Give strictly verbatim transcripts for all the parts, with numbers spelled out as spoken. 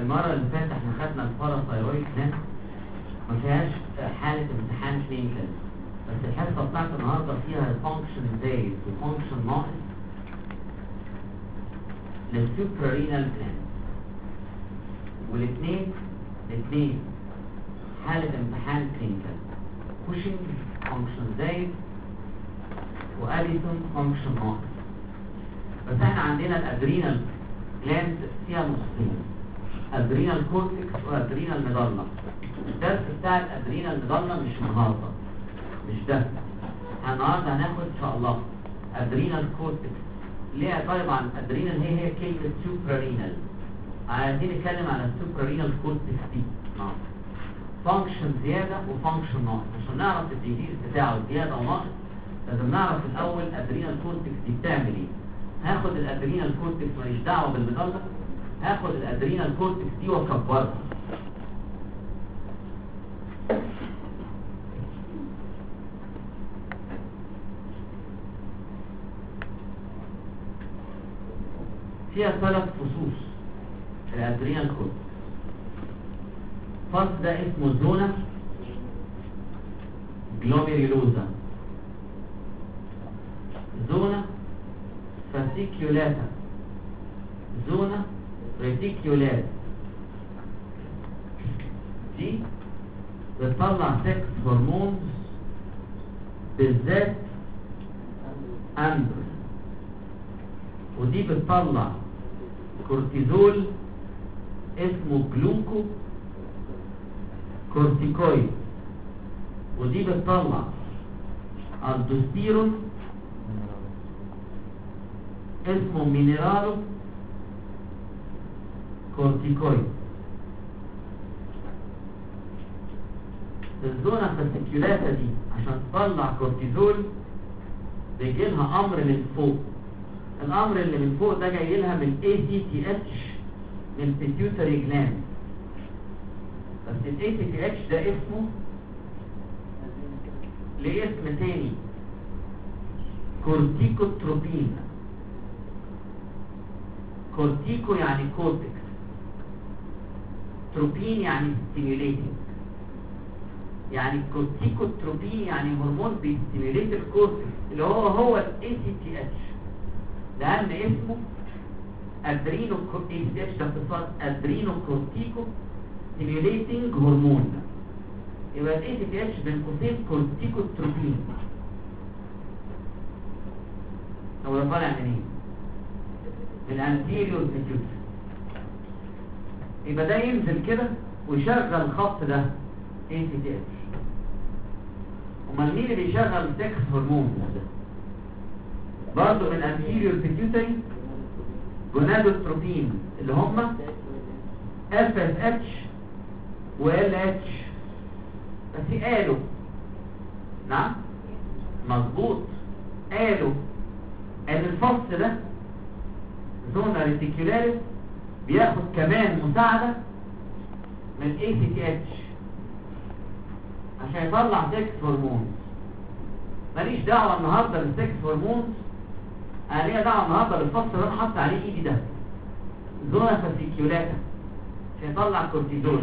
المرة اللي فاتت احنا خدنا الباراثايرويد جلاند ما فيهاش حالة امتحان كلينيكال، بس الحصة بتاعت النهاردة فيها فانكشن زايد وفانكشن ناقص للسوبرارينال جلاند، والاثنين الاثنين حالة امتحان كلينيكال. كوشنج فانكشن زايد وأليسون فانكشن ناقص. بس احنا عندنا الادرينال جلاند فيها نصين، ادرينال كورتكس وادرينال ميدالا. الدرس بتاع الادرينال ميدالا مش النهارده، مش ده. النهارده هناخد ان شاء الله ادرينال كورتكس. ليه؟ طيب عن ادرينال هي هي كلمه سوبرارينال، عايزين نتكلم على السوبرارينال كورتكس دي. نعم، فانكشن زياده وفانكشن ناقص. عشان نعرف الديزيز بتاعه زياده وناقص لازم نعرف الاول ادرينال كورتكس دي بتعمل ايه. هاخد الادرينال كورتكس ماليش دعوه بالميدالا، هاخد الادرينال كورتكس دي واكبرها. فيها ثلاث فصوص الادرينال كورتكس. الفص ده اسمه زونا جلوميريلوزا، زونا فاسيكيولاتا، زونا ريتيكيولات. دي بتطلع سكس هرمونز بالذات اندروجين، ودي بتطلع كورتيزول اسمه جلوكو كورتيكويد، ودي بتطلع الدوستيرون اسمه مينرالو كورتيكويد. الزونة فاسيكيولاتا دي عشان تطلع كورتيزول بيجي لها امر من فوق. الامر اللي من فوق ده جاي لها من إيه سي تي إتش من البيتيوتري جلاند. بس ال إيه سي تي إتش ده اسمه ليه اسم تاني، كورتيكوتروبين. كورتيكو يعني كورتكس، تروبين يعني ستيميوليتنج. يعني كورتيكوتروبين يعني هرمون بيستيميوليت الكورتكس اللي هو هو ال إيه سي تي إتش. لأن اسمه ادرينو إيه سي تي إتش، ده اختصار ادرينو كورتيكو ستيميوليتنج هرمون. يبقى ال إيه سي تي إتش بين قوسين كورتيكوتروبين. هو ده طالع منين؟ من الانتيريور بيتيوتري. يبقى ده ينزل كده ويشغل الخط ده إيه سي تي إتش. امال مين اللي بيشغل سكس هرمون ده؟ برضه من الانتيريور بيتيوتري جونادوتروبين اللي هم اف اس اتش و ال اتش. بس قالوا نعم مظبوط، قالوا ان الفص ده زونا ريتيكولاريس بياخد كمان مساعدة من إيه سي تي إتش عشان يطلع سكس هرمون. ماليش دعوة النهاردة بالسكس هرمون، انا ليا دعوة النهاردة بالفصل اللي انا حاطط عليه ايدي ده، زونا فاسيكيولاتا، عشان يطلع كورتيزول.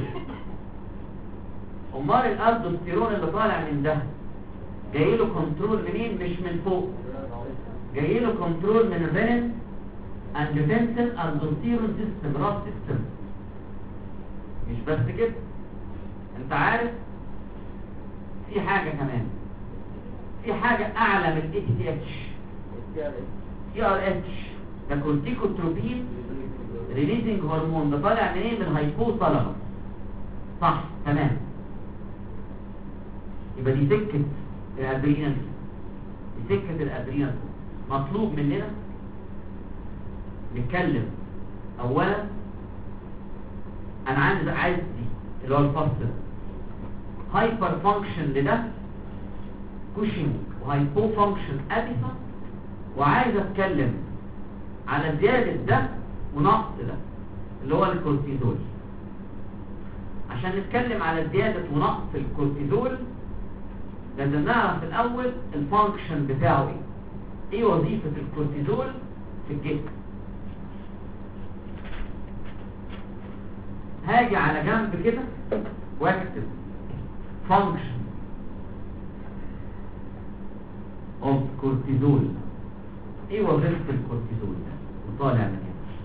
امال الالدوستيرون اللي طالع من ده جاي له كنترول منين؟ مش من فوق، جاي له كنترول من الرينين انجيوتنسين الدوستيرون سيستم، راس سيستم. مش بس كده، انت عارف في حاجة كمان، في حاجة اعلى من إيه تي إتش، سي آر إتش، ده كورتيكوتروبين ريليزنج هرمون. ده طالع منين؟ من الهايبوثالاموس. صح تمام. يبقى دي سكة الادرينال، دي سكة الادرينال. مطلوب مننا نتكلم اولا، انا عايز عايز دي اللي هو الفصل ده هايبر فانكشن لده كوشنج وهايبو فانكشن اديسون، وعايز اتكلم على زيادة ده ونقص ده اللي هو الكورتيزول. عشان نتكلم على زيادة ونقص الكورتيزول لازم نعرف الاول الفانكشن بتاعه ايه، ايه وظيفة الكورتيزول في الجسم. هاجي على جنب كده واكتب function of cortisol. ايه وظيفة الكورتيزول ده وطالع من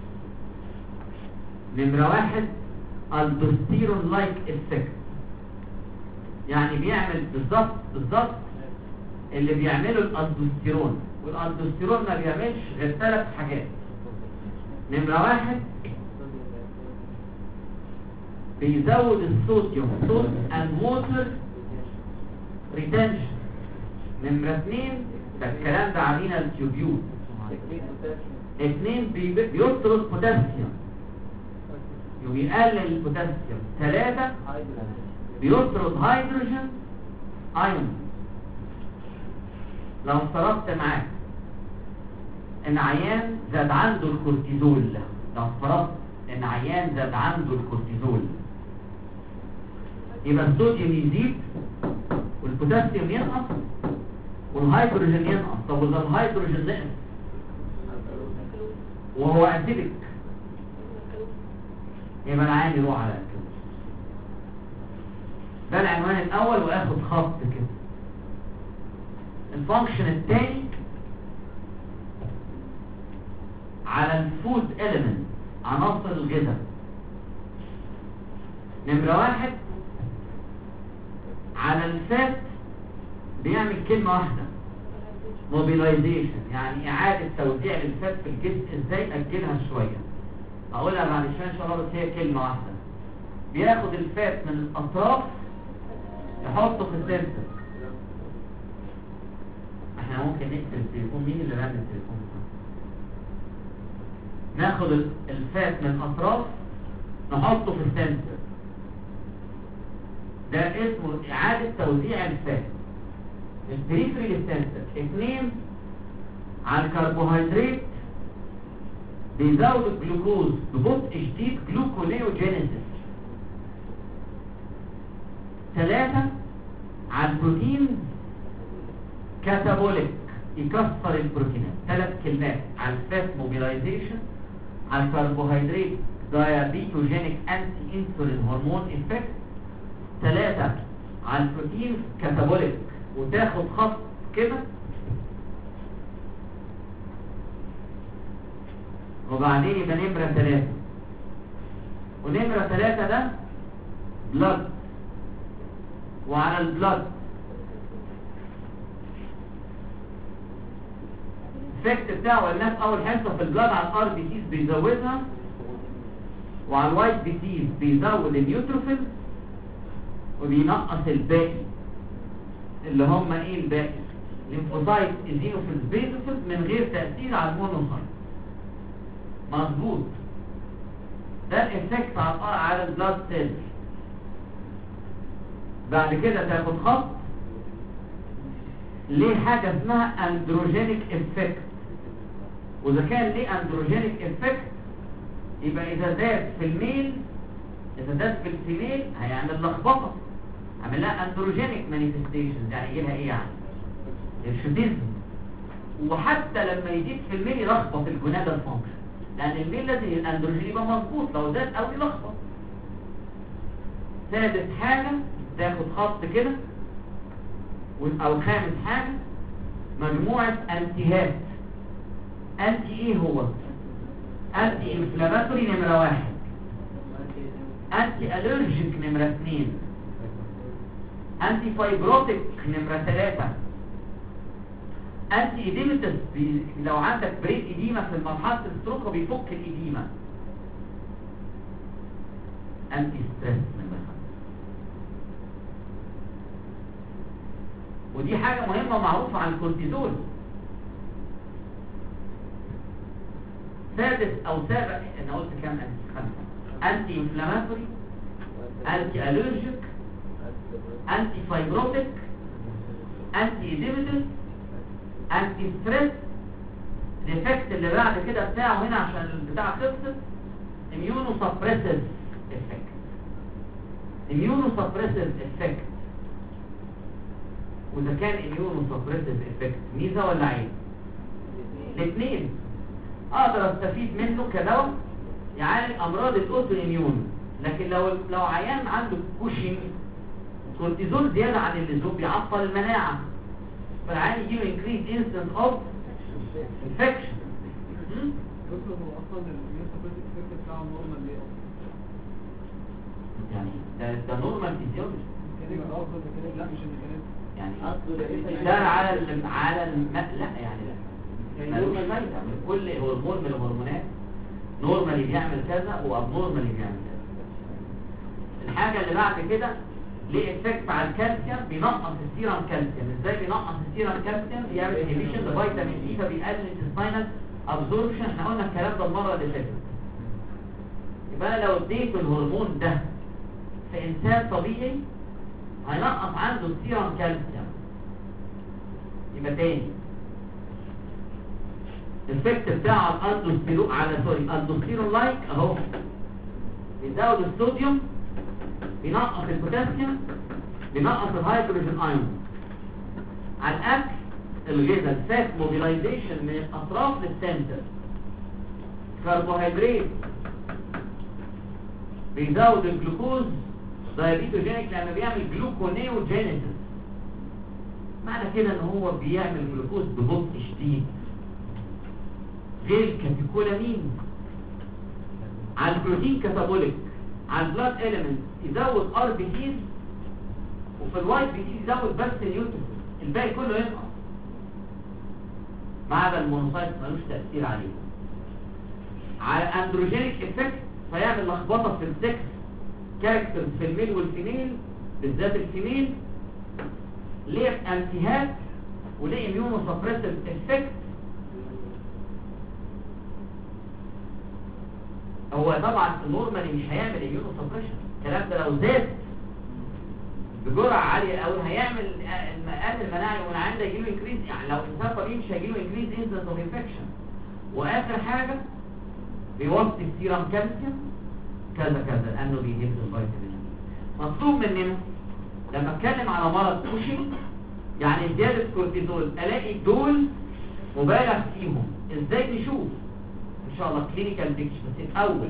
هنا؟ نمرة واحد الدوستيرون لايك افكت، يعني بيعمل بالظبط بالظبط اللي بيعمله الالدوستيرون، والالدوستيرون ما بيعملش غير ثلاث حاجات. نمرة واحد بيزود الصوديوم صوت and water retention. نمرة اثنين ده الكلام ده علينا التيوبيول. اثنين بي- بيطرد بوتاسيوم ويقلل البوتاسيوم. ثلاثة بيطرد هيدروجين ايون. لو افترضت معاك ان عيان زاد عنده الكورتيزول، لو افترضت ان عيان زاد عنده الكورتيزول يبقى الصوديوم يزيد والبوتاسيوم ينقص والهيدروجين ينقص. طب واذا الهيدروجين نقص وهو اسيدك يبقى العيان يروح على الكلى. ده العنوان الاول، واخد خط كده. الفانكشن الثاني على الفود اليمنت، عناصر الغذاء. نمرة واحد على الفات بيعمل كلمة واحدة موبيلايزيشن، يعني اعادة توزيع الفات في الجسم. ازاي؟ اجلها شوية هقولها بعد شوية ان شاء الله، بس هي كلمة واحدة. بياخد الفات من الاطراف يحطه في السنتر. احنا ممكن نقفل التليفون. مين اللي رامي التليفون؟ ناخد الفات من الاطراف نحطه في السنتر. ده اسمه اعادة توزيع الفات. البريفري للسنتر. اثنين على الكربوهيدرات بيزود الجلوكوز ببطء شديد، جلوكونيوجينيسيس. ثلاثة على البروتين كاتابوليك، يكسر البروتينات. ثلاث كلمات: على الفات موبيلايزيشن، على الكربوهيدرات دايابيتوجينيك انتي انسولين هرمون افكت، ثلاثة على البروتين كاتابوليك. وتاخد خط كده وبعدين يبقى نمرة ثلاثة. ونمرة ثلاثة ده بلاد، وعلى البلاد الافكت بتاعه قلناه في اول حصه. في البلاد على الار بي سيز بيزودها، وعلى الوايت بي سيز بيزود النيوتروفيل وبينقص الباقي اللي هم ايه الباقي؟ ليمفوسايت، ايزينوفيلز، بيزوفيلز، من غير تاثير على المونوسايت. مظبوط. ده الافكت على على البلاد سيلز. بعد كده تاخد خط ليه حاجه اسمها اندروجينيك افكت. واذا كان ليه اندروجينيك افكت يبقى اذا زاد في الميل، اذا زاد في الفيميل هيعمل لخبطه، عمل لها اندروجينيك مانيفستيشنز. يعني يجي لها ايه؟ يعني الشوتيزم. وحتى لما يزيد في الميل يلخبط الجونادال فانكشن، لان الميل لازم الاندروجين يبقى مظبوط، لو زاد او يلخبط. ثالث حاجه تاخد خط كده، او خامس حاجه مجموعه انتيهات. انتي ايه هو؟ انتي انفلاماتوري نمره واحد، انتي الرجيك نمره اثنين، انتي فايبروتيك نمره ثلاثة، انتي ايديمتس. لو عندك بريك ايديما في مرحله الستروك بيفك الايديما. انتي ستريس نمره خمسة. ودي حاجه مهمه معروفه عن الكورتيزول. سادس او سابع، انا قلت كام؟ انتي خمسه: انتي انفلاماتوري، انتي الرجيك، انتي فايبروتيك، انتي ايديمتس، انتي ستريس. الايفكت اللي بعد كده بتاعه هنا عشان البتاع خلصت، اميونو سبريسيف افكت. اميونو سبريسيف افكت. واذا كان اميونو سبريسيف افكت ميزه ولا عيب؟ الاثنين. اقدر استفيد منه كدواء يعالج امراض الاوتو اميون لكن لو لو عيان عنده كوشنج كورتيزول زياده عن اللزوم بيعطل المناعه، فالعيان يجيله انكريز انستنس اوف انفكشن. دكتور هو اصلا النيوروباثيك افكت بتاعه نورمال ليه اصلا؟ يعني ده ده نورمال فيزيولوجي ميكانيك افضل ميكانيك، لا مش الميكانيك يعني ده على ال على الم... لا يعني لا ملوش فايده. كل هرمون من الهرمونات نورمالي بيعمل كذا وابنورمالي بيعمل كذا. الحاجه اللي بعد كده ليه افكت على الكالسيوم، بينقص السيرم كالسيوم. ازاي بينقص السيرم كالسيوم؟ بيعمل انهبيشن لفيتامين دي فبيقلل الانتستينال ابزوربشن. احنا قلنا الكلام ده المره اللي فاتت. يبقى انا لو اديت الهرمون ده في انسان طبيعي هينقص عنده السيرم كالسيوم. يبقى تاني الافكت بتاع الاندوستيرون على سوري الاندوستيرون لايك اهو، بيزود الصوديوم، بينقص البوتاسيوم، بينقص الهيدروجين ايون. على الاكل الغذاء الفات موبيلايزيشن من الاطراف للسنتر. كربوهيدرات بيزود الجلوكوز دايابيتوجينيك لما بيعمل جلوكونيوجينيسيس. معنى كده ان هو بيعمل جلوكوز ببطء شديد غير الكاتيكولامين. على البروتين كاتابوليك، على البلاد اليمنت يزود ار بي تيز، وفي الوايت بي تيز يزود بس نيوتروفيل، الباقي كله ينقص ما عدا المونوسايت ملوش تاثير عليه. على اندروجينيك افكت فيعمل لخبطه في السكس كاركترز في الميل والفيميل، بالذات الفيميل ليه انتهاك وليه اميونو سبريسيف افكت. هو طبعا النورمالي مش هيعمل اميونو سبريشن، الكلام ده لو زاد بجرعه عاليه قوي هيعمل قلل المناعه والعيان ده يجيله انكريز. يعني لو انسان طبيعي مش هيجيله انكريز انسنس اوف انفكشن. واخر حاجه بيوطي السيرم كالسيوم كذا كذا لانه بيهبط الفيتامين. مطلوب مننا لما اتكلم على مرض كوشنج يعني زياده كورتيزول الاقي دول مبالغ فيهم. ازاي نشوف ان شاء الله كلينيكال بيكتشر؟ بس الاول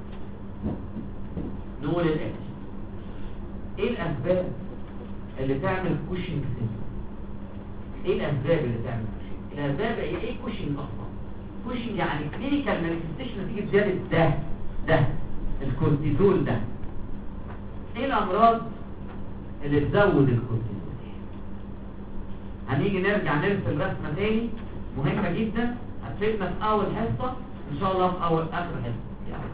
نقول الاتي. ايه الاسباب اللي تعمل كوشنج سيندروم؟ ايه الاسباب اللي تعمل كوشنج؟ الاسباب ايه؟ ايه كوشنج اصلا؟ كوشنج يعني كلينيكال مانيفستيشن نتيجه زياده ده ده الكورتيزول ده. ايه الامراض اللي تزود الكورتيزول؟ هنيجي نرجع نرسم رسمه تاني مهمه جدا هتفيدنا في اول حصه ان شاء الله، في اول اخر حصه يعني.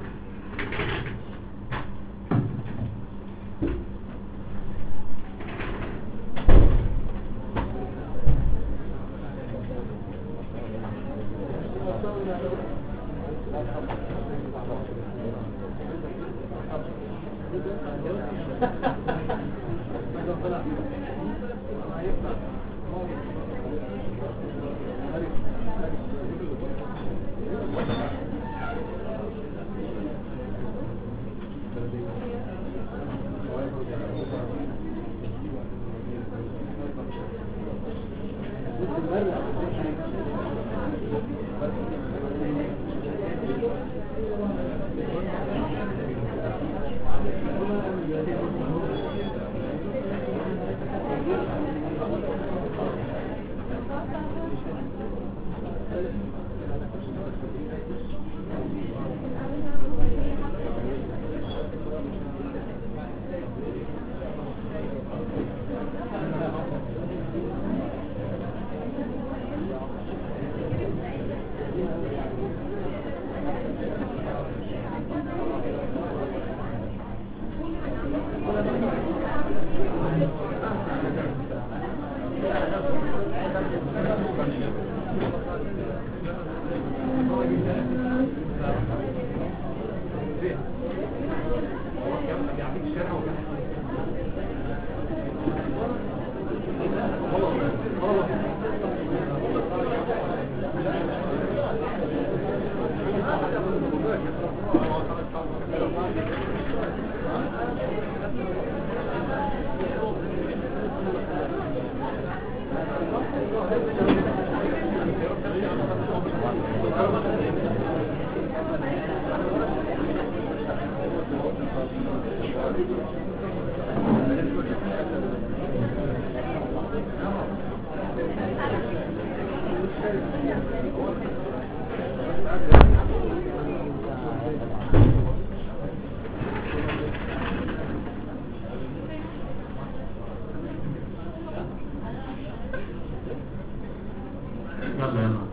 Thank you. يلا يلا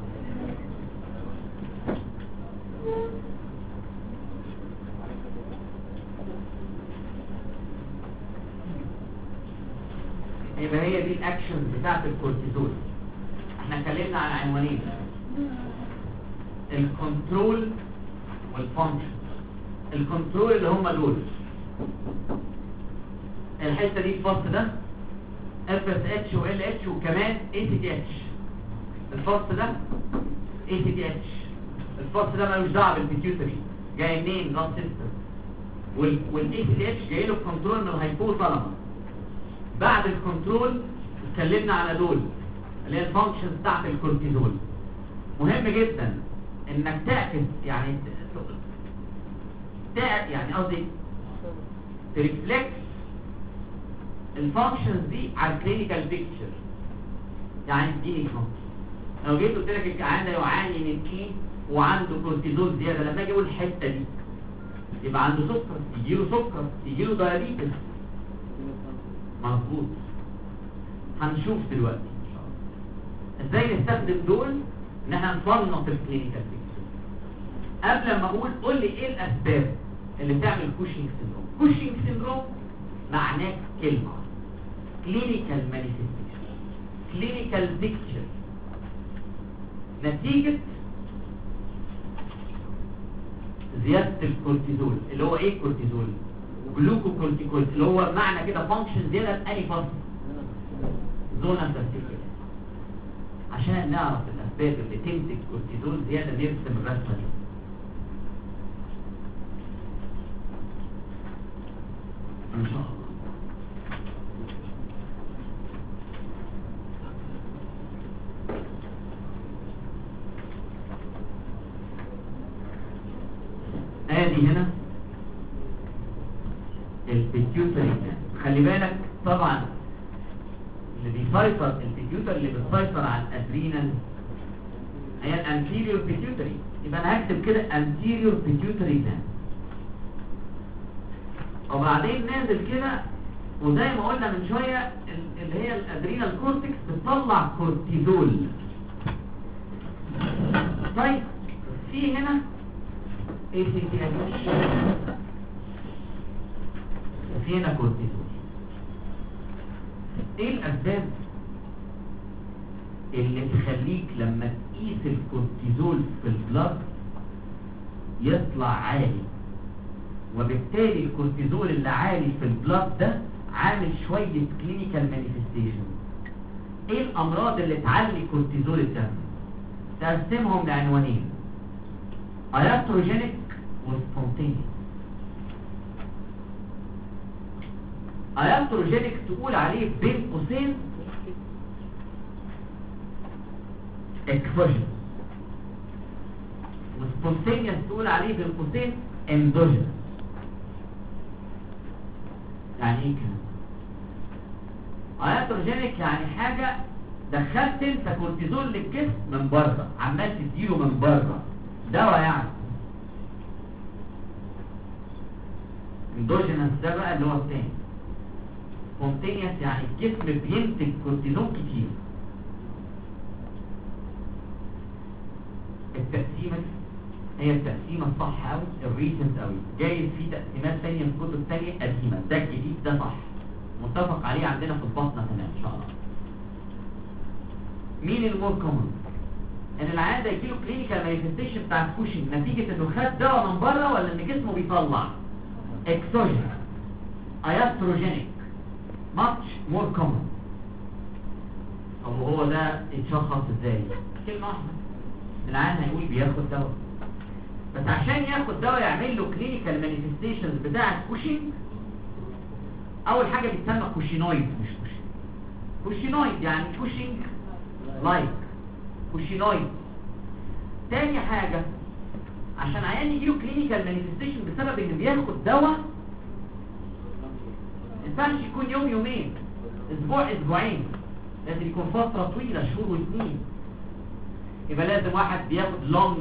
يبقى هي دي الاكشنز بتاعت الكورتيزول. احنا اتكلمنا عن عنوانين، الكنترول والفانكشن. الكنترول اللي هم دول الحته دي الفصل ده اف اس اتش و ال اتش وكمان اي سي تي اتش. الفصل ده اي سي تي اتش، الفصل ده ملوش دعوه بالبيتيوتري، جاي منين؟ بلاد سيستم. والاي سي تي اتش جاي له كنترول من الهايبوثالاموس. بعد الكنترول اتكلمنا على دول اللي هي الفانكشنز بتاعت الكورتيزول. مهم جدا انك تعكس يعني تع... يعني قصدي تريفلكت الفانكشنز دي على الكلينيكال بيكتشر. يعني اديني فانكشن، لو جيت قلت لك الجعان ده يعاني من ايه وعنده كورتيزول زياده، لما اجي اقول الحته دي يبقى عنده سكر، يجي له سكر، يجي له دايابيتس. مظبوط. هنشوف دلوقتي ان شاء الله ازاي نستخدم دول ان احنا نصنف الكلينيكال بيكتشر. قبل ما اقول قول لي ايه الاسباب اللي بتعمل كوشنج سيندروم. كوشنج سيندروم معناه كلمه كلينيكال مانيفستيشن، كلينيكال بيكتشر، نتيجه زياده الكورتيزول. اللي هو ايه الكورتيزول؟ جلوكوكورتيكويد، اللي هو معنى كده فانكشن زياده في انهي فصل؟ زونا بلاستيكيه. عشان نعرف الاسباب اللي تمسك كورتيزول زياده نرسم الرسمه دي. ان شاء الله. ادي هنا البيتيوتري. خلي بالك طبعا اللي بيسيطر البيتيوتري اللي بتسيطر على الادرينال هي الانتيريور بيتيوتري. يبقى انا هكتب كده انتيريور بيتيوتري جلاند، وبعدين نازل كده. وزي ما قلنا من شويه اللي هي الادرينال كورتكس بتطلع كورتيزول. طيب في هنا اي سي تي اتش، في هنا كورتيزول. ايه الاسباب اللي تخليك لما تقيس الكورتيزول في البلاد يطلع عالي، وبالتالي الكورتيزول اللي عالي في البلاد ده عامل شوية كلينيكال مانيفستيشن؟ ايه الامراض اللي تعلي كورتيزول الدم؟ تقسمهم لعنوانين، اياتروجينيك وسبونتينيوس. اياتروجينيك تقول عليه بين قوسين اكسوجين، وسبونتينيوس تقول عليه بين قوسين اندوجين. يعني ايه كده؟ اياتروجينيك يعني حاجه دخلت انت كورتيزول للجسم من بره، عمال تديله من بره دواء يعني. اندوجينس ده بقى اللي هو الثاني. سبونتينيوس يعني الجسم بينتج كورتيزون كتير. التقسيمه هي التقسيمه الصح قوي، الريسنت قوي. جايز في تقسيمات ثانيه في كتب ثانيه قديمه، ده الجديد ده صح متفق عليه عندنا في البطنه كمان ان شاء الله. مين المور كومن؟ ان العيان ده يجيله كلينيكال مانيفستيشن بتاع كوشنج نتيجه انه خد دواء من بره، ولا ان جسمه بيطلع اكسوجين اياتروجينيك. ماتش مور كومن. طب وهو ده يتشخص ازاي؟ كلمه واحده، العيان هيقول بياخد دواء. بس عشان ياخد دواء يعمل له كلينيكال مانيفستيشنز بتاعه كوشنج، اول حاجه بيتسمى كوشينويد، مش كوشنج. كوشينويد يعني كوشنج لايك، كوشينويد. تاني حاجه عشان عيان يجيله كلينيكال مانيفستيشن بسبب انه بياخد دواء، ما ينفعش يكون يوم يومين اسبوع اسبوعين، لازم يكون فتره طويله شهور وسنين. يبقى لازم واحد بياخد لونج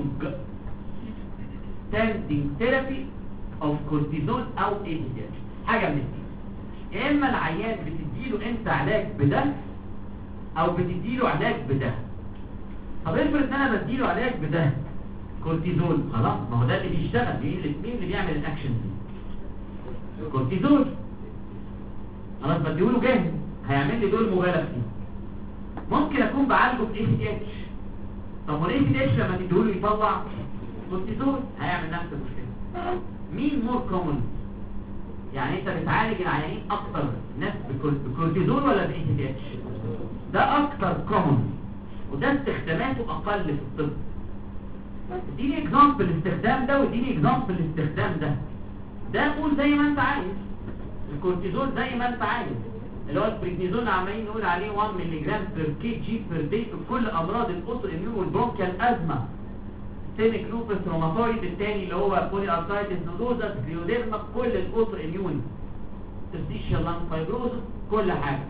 ستاندينج ثيرابي اوف كورتيزون او اي تي اتش، حاجه من الاثنين. يا اما العيان بتديله انت علاج بده او بتديله علاج بده. طب افرض ان انا بديله علاج بده كورتيزون، خلاص ما هو ده اللي بيشتغل. مين اللي مين اللي بيعمل الاكشن دي؟ كورتيزون. خلاص بديله جاهز هيعمل لي دول مبالغ فيه. ممكن اكون بعالجه باي تي اتش. طب والاي تي اتش لما تديله يطلع كورتيزون هيعمل نفس المشكله. مين مور كومن؟ يعني انت بتعالج العيانين اكتر ناس بكورتيزون ولا باي تي اتش؟ ده اكتر كومن وده استخداماته اقل في الطب. اديني اكزامبل الاستخدام ده واديني اكزامبل الاستخدام ده. ده قول زي ما انت عايز. الكورتيزون زي ما انت عايز، اللي هو البريدنيزون عمالين نقول عليه واحد مللي جرام بير كي جي بير داي في كل امراض الاوتو اميون والبرونكيال ازمه. سيميك لوبس روماتويد، الثاني اللي هو بولي ارثرايتس نودوزا سكليوديرما، كل الاوتو اميون، تستيشيال لانج فايبروزس، كل حاجه.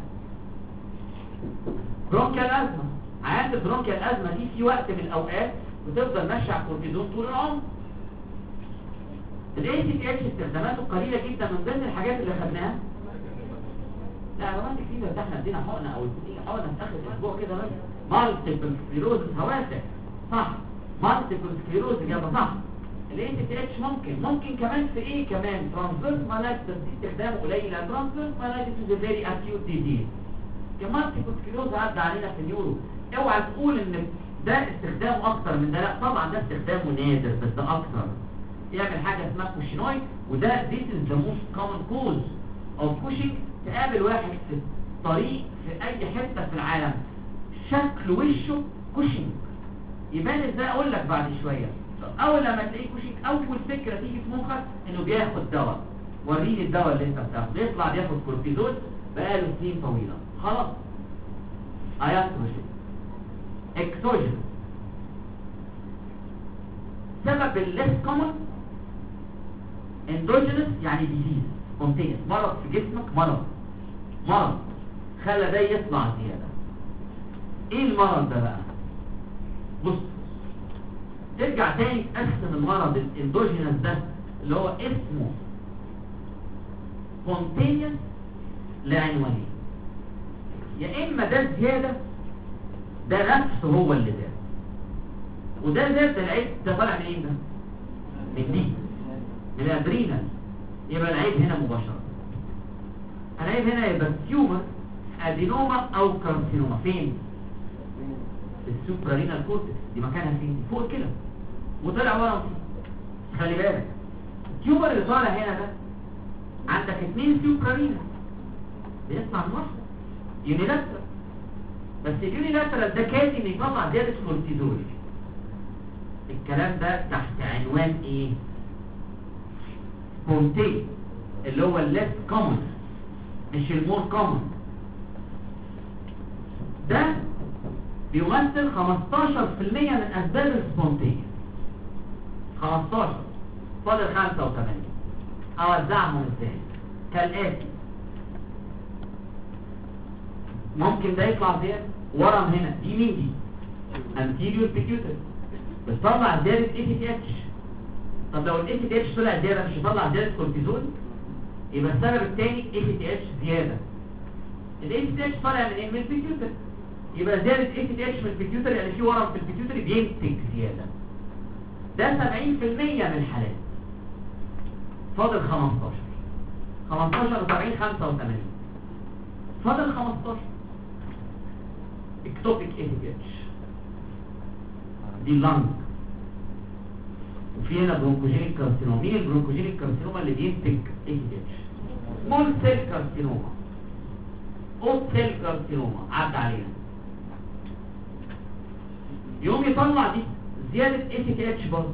برونكيال ازمه، عيادة برونكيال ازمه دي في وقت من الاوقات بتفضل ماشيه على الكورتيزون طول العمر. الاي تي اتش استخداماته قليله جدا. من ضمن الحاجات اللي خدناها لا رومانتيك فيبر ده احنا ادينا حقنه او حقنه في اخر اسبوع كده بس. مالتيبل سكليروز هواسع صح، مالتيبل سكليروز اجابه صح. الاي تي اتش ممكن ممكن كمان في ايه كمان ترانسفيرس مالايتس دي استخدامه قليل. ترانسفيرس مالايتس از فيري اكيوت ديزيز. المالتيبل سكليروز عدى علينا في النيورو. اوعى تقول ان ده استخدامه اكتر من ده، لا طبعا ده استخدامه نادر بس ده اكتر. يعمل حاجه اسمها كوشينويد، وده this is the most common cause of Cushing. تقابل واحد في الطريق في اي حته في العالم شكل وشه كوشينج، يبان ازاي؟ اقول لك بعد شويه. اول لما تلاقيه كوشينج اول فكره تيجي في مخك انه بياخد دواء. وريني الدواء اللي انت بتاخده. بيطلع بياخد كورتيزون بقاله سنين طويله. خلاص اياتروجين اكسوجين. سبب الليس كومن اندوجينس يعني ديزيز سبونتينيوس، مرض في جسمك، مرض مرض خلى ده يطلع زياده. ايه المرض ده بقى؟ بص ترجع تاني تقسم المرض الاندوجينس ده اللي هو اسمه سبونتينيوس لعنوانين. يا اما ده زياده ده نفسه هو اللي زاد، وده زاد ده العيب ده طالع من ايه؟ ده من دي من الادرينال. يبقى العيب هنا مباشره. العيب هنا يبقى تيومر ادينوما او كارسينوما. فين؟ السوبرارينال كورتكس. دي مكانها فين؟ فوق كده وطلع ورا فيه. خلي بالك التيومر اللي طالع هنا ده عندك اثنين سوبرارينال بيطلع من واحده يونيلاترال، بس اليونيلاترال ده كافي ان يطلع زياده كورتيزول. الكلام ده تحت عنوان ايه؟ سبونتين اللي هو الليس كومن مش المور كومن. ده بيمثل خمستاشر في المية من اسباب السبونتين. خمستاشر فاضل خمسة وثمانين. اوزعهم ازاي؟ كالاتي. ممكن ده يطلع زيادة ورم هنا. دي مين دي؟ anterior pituitary بتطلع زيادة اي تي اتش. طب لو الاي تي اتش طلع زيادة مش يطلع زيادة كورتيزون؟ يبقى السبب الثاني اي تي اتش زيادة. الاي تي اتش طالع من ايه؟ من البيتيوتري. يبقى زيادة اي تي اتش من البيتيوتري يعني في ورم في البيتيوتري بينتج زيادة. ده سبعين في المية من الحالات. فاضل خمستاشر. خمستاشر وسبعين خمسة وثمانين. فاضل خمستاشر اكتوبيك اي تي اتش. دي اللنج. وفي هنا برونكوجينيك كارسينوما. مين البرونكوجينيك كارسينوما اللي بينتج اي تي اتش؟ سمول سيل كارسينوما، اوت سيل كارسينوما عدى علينا. يوم يطلع دي زيادة اي تي اتش برضه.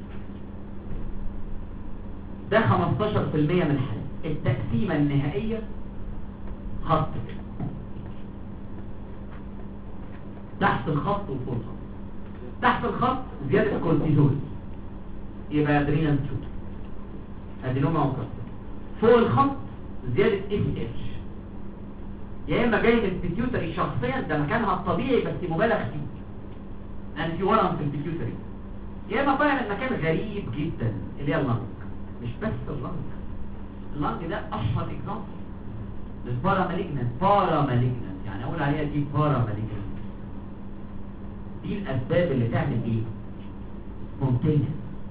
ده خمستاشر في المية من الحالات. التقسيمة النهائية خط كده تحت الخط وفوق الخط. تحت الخط زيادة كورتيزول يبقى ادرينال تيومر ادينوما وكارسينوما. فوق الخط زيادة اي تي اتش، يا اما جاي من البيتيوتري شخصيا ده مكانها الطبيعي بس مبالغ فيه. لان في ورم في البيتيوتري، يا اما طالع من مكان غريب جدا اللي هي اللنج. مش بس اللنج، اللنج ده اشهر اكزامبل للبارا مالجنت. بارا مالجنت يعني اقول عليها دي بارا مالجنت. دي الاسباب اللي تعمل ايه؟ سبونتينيوس.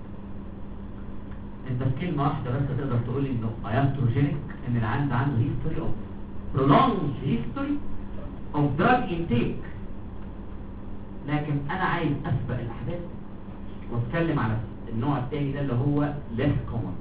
انت في كلمه واحده بس تقدر تقول لي انه ايستروجينيك، ان العند عنده هيستوري اوف prolonged history of drug intake. لكن انا عايز اسبق الاحداث واتكلم على النوع الثاني ده اللي هو less common.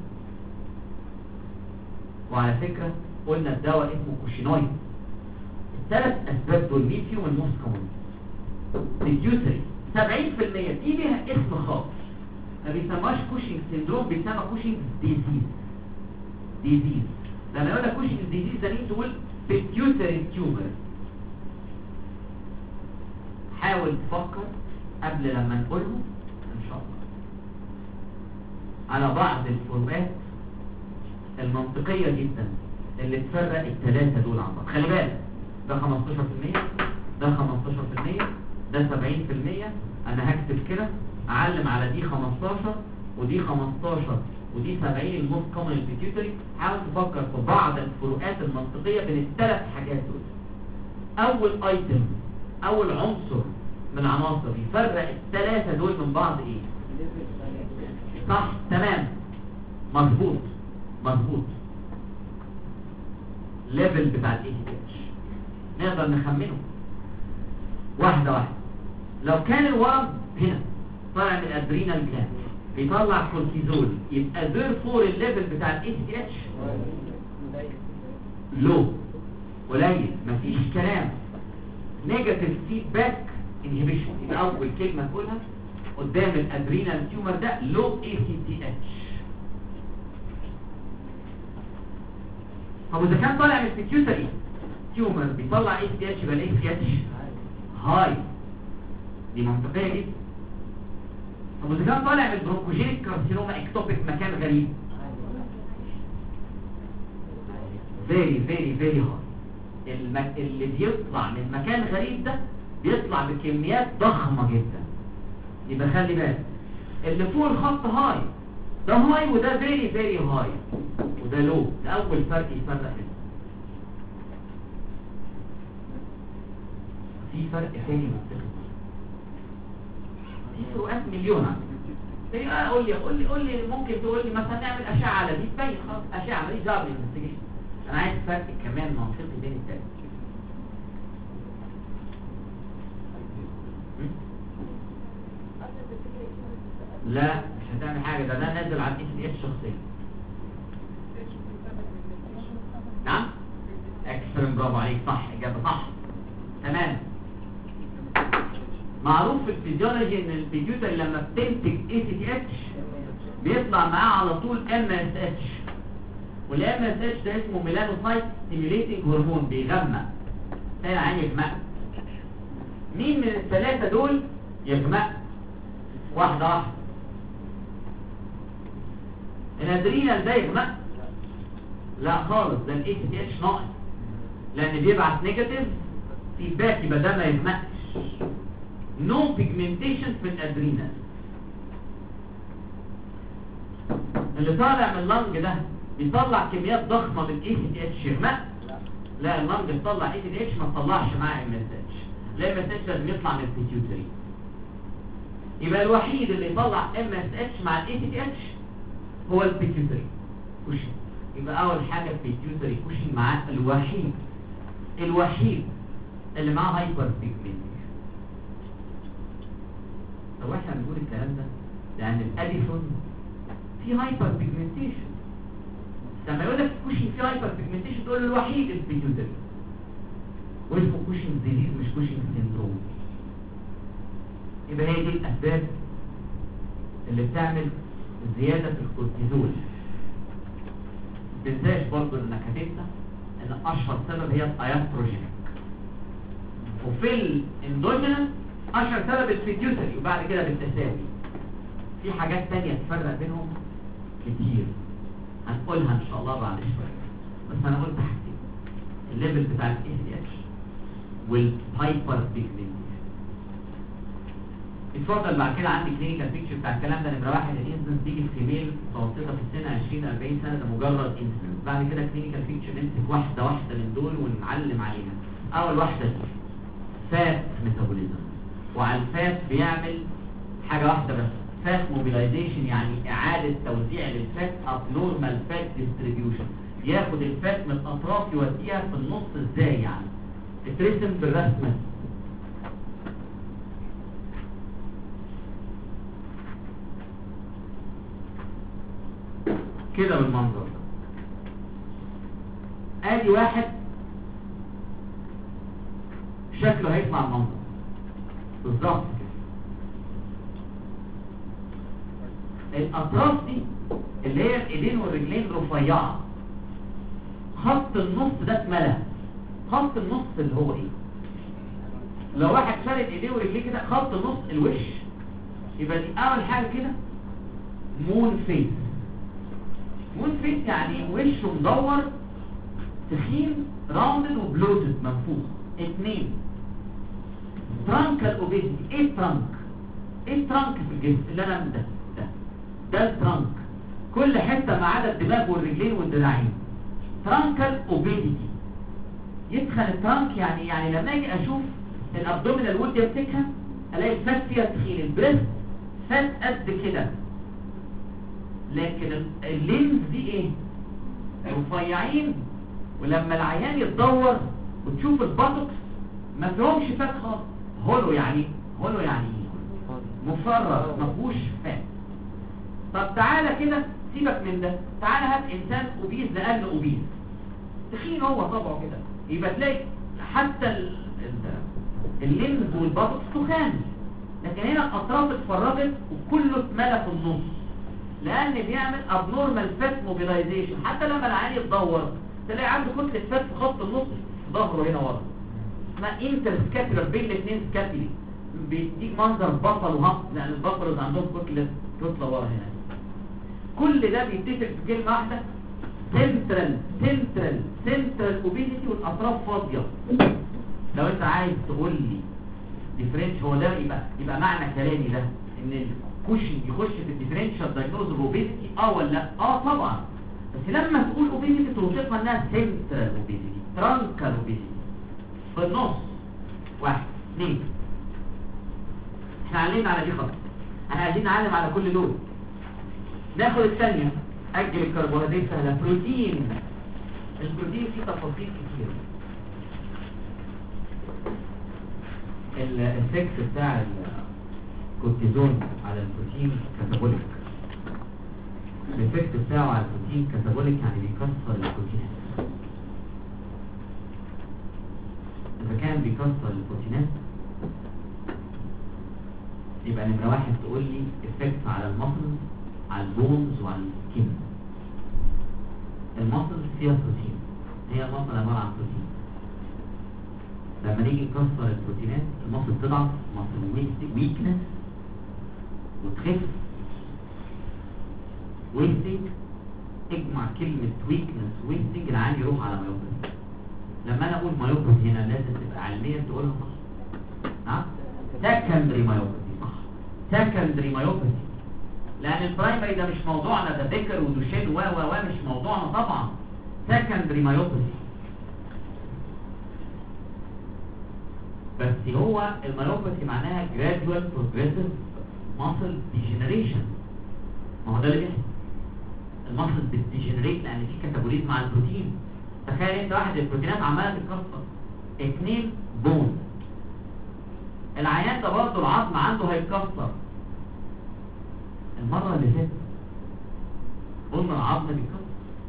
وعلى فكره قلنا الدواء اسمه كوشينويد. الثلاث اسباب دول مين فيهم الموست كومن؟ بيتيوتري سبعين في المية دي ليها اسم خاص، ما بيسموهاش كوشنج سيندروم، بيسمى كوشنج ديزيز. ديزيز لما يقول لك كوشنج ديزيز ده مين تقول بيتيوتري تيومر. حاول تفكر قبل لما نقولهم ان شاء الله على بعض الفروقات المنطقية جدا اللي تفرق الثلاثة دول عن بعض. خلي بالك ده خمستاشر في المية، ده خمستاشر في المية، ده سبعين في المية. انا هكتب كده اعلم على دي خمستاشر ودي خمستاشر ودي سبعين الموست كومن البيتيوتري. حاول تفكر في بعض الفروقات المنطقية بين الثلاث حاجات دول. اول ايتم، اول عنصر من عناصر يفرق الثلاثة دول من بعض ايه؟ صح تمام مظبوط مظبوط ليفل بتاع الاي تي اتش. نقدر نخمنه واحدة واحدة. لو كان الورم هنا طالع من الادرينال جلاند بيطلع كورتيزول، يبقى therefore الليفل بتاع الاي تي اتش لو قليل، مفيش كلام. نيجاتيف فيدباك انهبيشن، يبقى اول كلمه تقولها قدام الادرينال تيومر ده لو اي تي اتش. طب اذا كان طالع من البيتيوتري تيومر بيطلع اي تي اتش، يبقى الاي تي اتش هاي. دي منطقيه جدا. طب اذا كان طالع من البرونكوجينيك كارسينوما اكتوبيك مكان غريب، فيري فيري فيري هاي. المك... اللي بيطلع من مكان غريب ده بيطلع بكميات ضخمه جدا. يبقى خلي بالك اللي فوق الخط هاي ده هاي وده فيري فيري هاي وده لو. ده اول فرق يفرق هنا. في فرق تاني منطقي، في فروقات مليون عن كده. اه قول لي قول لي قول لي ممكن تقول لي مثلا نعمل اشعه على دي تبين خلاص اشعه ماليش دعوه بالانفستيجيشن. انا عايز فرق كمان منطقي بين الثلاثه. لا مش هتعمل حاجه، ده ده نازل على الاي تي اتش شخصيا. نعم اكستريم، برافو عليك، صح اجابه صح تمام. معروف في الفيزيولوجي ان البيتيوتري لما بتنتج اي تي اتش بيطلع معاه على طول ام اس اتش، والام اس اتش ده اسمه ميلانوسايت ستيميوليتنج هرمون، بيغمق. تاني عين يغمق. مين من الثلاثه دول يغمق؟ واحده واحده. الادرينال ده يغمق؟ لا خالص، ده الاي تي اتش ناقص، لان بيبعت نيجاتيف فيدباك، يبقى ده ما يغمقش. نو بيجمنتيشن في الادرينال. اللي طالع من اللنج ده بيطلع كميات ضخمه من الاي تي اتش يغمق؟ لا، اللنج بيطلع اي تي اتش ما تطلعش معاه ام اس اتش. لا، ام اس اتش لازم يطلع من البيتيوتري. يبقى الوحيد اللي يطلع ام اس اتش مع الاي تي اتش هو البيتيوتري كوشن. يبقى اول حاجه البيتيوتري كوشن معاه الوحيد الوحيد اللي معاه هايبر بيجمنتيشن. طب احنا بنقول الكلام ده لان الاديسون في هايبر بيجمنتيشن. لما يقول لك كوشن في هايبر بيجمنتيشن تقول له الوحيد البيتيوتري، واسمه كوشن ديزيز مش كوشن سيندروم. يبقى هي دي الاسباب اللي بتعمل زياده في الكورتيزول. بنساش برضه انك هتنسى ان اشهر سبب هي الايستروجينيك، وفي الاندوجينس اشهر سبب البيتيوتري، وبعد كده بالتساوي. في حاجات تانية تفرق بينهم كتير هنقولها ان شاء الله بعد شويه، بس انا قلت حاجتين: الليفل بتاع الاي سي اتش والهايبر بيجمنتيشن. اتفضل. بعد كده عندي كلينيكال بيكتشر بتاع الكلام ده. نمره واحد الانسنس تيجي في ميل متوسطه في السن عشرين أربعين سنه، ده مجرد انسنس. بعد كده كلينيكال بيكتشر نمسك واحده واحده من دول ونعلم عليها. اول واحده دي فات ميتابوليزم، وعلى الفات بيعمل حاجه واحده بس، فات موبيلايزيشن، يعني اعاده توزيع للفات ابنورمال فات ديستريبيوشن. ياخد الفات من الاطراف يوديها في النص. ازاي يعني؟ اترسم بالرسمه كده بالمنظر ده. ادي واحد شكله هيطلع المنظر بالظبط كده. الاطراف دي اللي هي الايدين والرجلين رفيعه، خط النص ده اتملى. خط النص اللي هو ايه؟ لو واحد فارد ايديه ورجليه كده، خط النص الوش، يبقى دي اول حاجه كده مون فيس. مون فيس يعني وشه مدور تخين راوندد وبلوتد منفوخ. اتنين ترانكال اوبيزيتي. ايه ترانك؟ ايه ترانك في الجسم اللي انا ده ده ده الترانك، كل حته ما عدا الدماغ والرجلين والدراعين. ترانكال اوبيزيتي. يدخل الترانك يعني يعني لما اجي اشوف الابدومينال وول دي امسكها الاقي الفات فيها تخين، البريست فات قد كده، لكن اللينز دي ايه؟ رفيعين. ولما العيان يتدور وتشوف الباتوكس ما فيهمش فات خالص. هولو يعني هولو يعني ايه؟ مفرغ ما فيهوش فات. طب تعالى كده سيبك من ده، تعالى هات انسان اوبيز لانه اوبيز تخين هو طبعه كده، يبقى تلاقي حتى ال اللينز والباتوكس تخان، لكن هنا الاطراف اتفرغت وكله اتملى في النص، لان بيعمل ابنورمال فات موبيلايزيشن. حتى لما العيان يتدور تلاقي عنده كتله فات في خط النص في ظهره هنا ورا، اسمها انتر سكابيولار بين الاثنين سكابيولي، بيديك منظر بطل وهق، لان البطل عندهم كتله كتله ورا هنا. كل ده بيتفق في كلمه واحده، سنترال سنترال سنترال اوبيزيتي، والاطراف فاضيه. لو انت عايز تقول لي ديفرنش، هو ده يبقى يبقى معنى كلامي ده ان الكوشن يخش في الديفرنشال دايجنوز اوبيزيتي اه ولا لا؟ اه طبعا. بس لما تقول اوبيزيتي توصفها انها سنترال اوبيزيتي، ترانكال اوبيزيتي في النص. واحد اثنين، احنا علمنا على دي خلاص، احنا عايزين نعلم على كل دول. ناخد الثانيه، اجل الكربوهيدرات سهله. بروتين، البروتين فيه تفاصيل كتير. الافكت بتاع الكورتيزون على البروتين كاتابوليك. الافكت بتاعه على البروتين كاتابوليك يعني بيكسر البروتينات. اذا كان بيكسر البروتينات يبقى نمره واحد تقول لي افكت على المسلز، على البونز وعلى السكين. المسلز فيها بروتين، هي المسل عباره عن بروتين. لما نيجي نكسر البروتينات المسل تضعف، مسل ويكنس وتخف. ويستنج، اجمع كلمة ويكنس ويستنج، العين يروح على مايوباثي. لما انا اقول مايوباثي هنا لازم تبقى علميا تقولها صح. نعم؟ سكندري مايوباثي، صح، سكندري مايوباثي، لان البرايمري ده مش موضوعنا، ده بيكر ودوشين و و و مش موضوعنا طبعا. سكندري مايوباثي. بس هو المايوباثي معناها gradual progressive muscle degeneration. ما هو ده اللي بيحصل، المسل بتديجنريت لان في كاتابوليزم مع البروتين. تخيل انت واحد البروتينات عماله تتكسر. اثنين بون، العيان ده برضه العظم عنده هيتكسر. المره اللي فاتت قلنا العظم بيتكسر،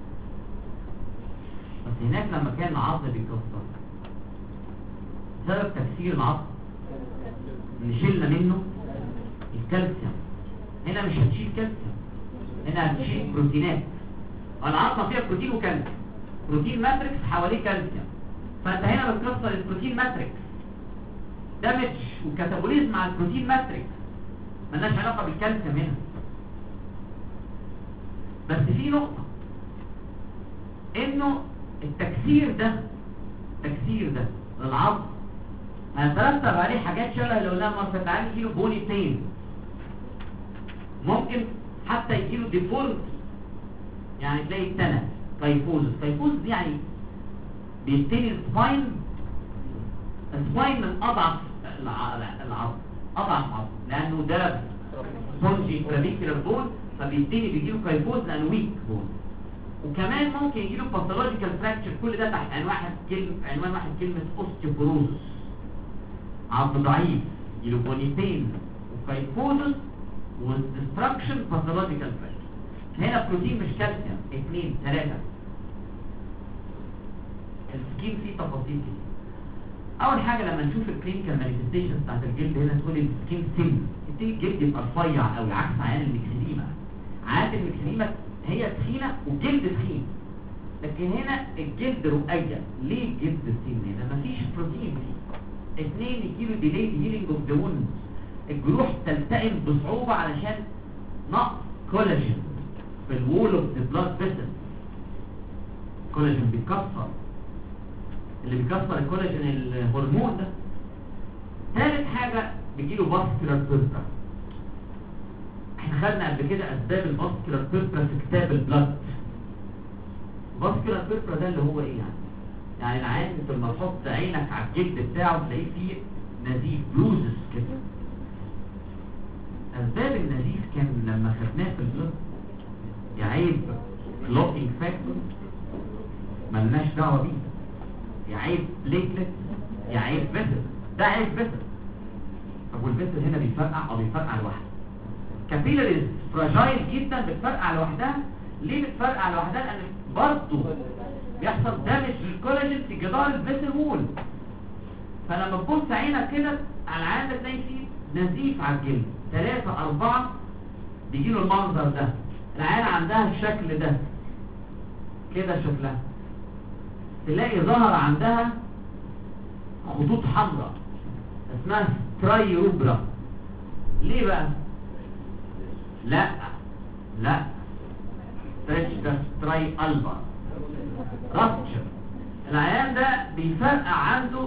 بس هناك لما كان العظم بيتكسر سبب تكسير العظم نشيلنا منه الكالسيوم. هنا مش هتشيل كالسيوم، هنا هتشيل بروتينات. العظمه فيها بروتين وكالسيوم، بروتين ماتريكس حواليه كالسيوم، فانت هنا بتكسر البروتين ماتريكس. دامج وكاتابوليزم مع البروتين ماتريكس، ملناش علاقه بالكالسيوم هنا. بس في نقطه، انه التكسير ده التكسير ده للعظم هيترتب عليه حاجات شبه اللي قلناها المره اللي فاتت، يجيله بوني بين، ممكن حتى يجيله ديفورت، يعني تلاقي التنس كايفوزس. كايفوزس دي يعني بيبتدي السباين السباين من اضعف العظم، اضعف عظم، لانه ده سبونجي كلافيكولار بون، فبيبتدي بيجيله كايفوز لانه ويك بون. وكمان ممكن يجيله باثولوجيكال فراكتشر، كل ده تحت عنوان واحد كلمه عنوان واحد كلمه اوستيوبوروزس، عظم ضعيف، يجيله بونيتين وكايفوزس وديستراكشن باثولوجيكال فراكتشر. هنا بروتين مش كالسيوم، اثنين ثلاثه. السكين فيه تفاصيل كتير. اول حاجه لما نشوف الكلينيكال مانيفستيشنز بتاعت الجلد هنا تقول السكين سيل، يبتدي الجلد يبقى رفيع قوي عكس عيان الميكسيديما. عيان الميكسيديما هي تخينه والجلد تخين، لكن هنا الجلد رقيق. ليه الجلد تخين هنا؟ مفيش بروتين فيه. اثنين يجيله ديليد هيلينج اوف ذا ووند، الجروح تلتئم بصعوبه علشان نقص كولاجين في الوول اوف ذا بلاد فيسل. الكولاجين بيتكسر، اللي بيكسر الكولاجين الهرمون ده. ثالث حاجه بيجيله فاسكولار بيربرا. احنا خدنا قبل كده اسباب الفاسكولار بيربرا في كتاب البلاد. الفاسكولار بيربرا ده اللي هو ايه يعني؟ يعني العين انت لما تحط عينك على الجلد بتاعه تلاقيه فيه نزيف، بروزس كده. اسباب النزيف كان لما خدناه في البلاد يا عيب كلوتينج فاكتور ملناش دعوه بيه، يا عيب بليتلت، يا عيب فيسل. ده عيب فيسل. طب والفيسل هنا بيفرقع او بيفرقع لوحده؟ كابيلاريز فراجايل جدا بتفرقع لوحدها. ليه بتفرقع لوحدها؟ لان برضه بيحصل دامج للكولاجين في جدار الفيسل وول. فلما تبص عينك كده على العين تلاقي فيه نزيف على الجلد، ثلاثة أربعة بيجيله المنظر ده. العين عندها الشكل ده كده شكلها، تلاقي ظهر عندها خطوط حمراء اسمها ستراي روبرا. ليه بقى؟ لا لا ستريتش ده ستراي ألبا رابتشر. العيان ده بيفرقع عنده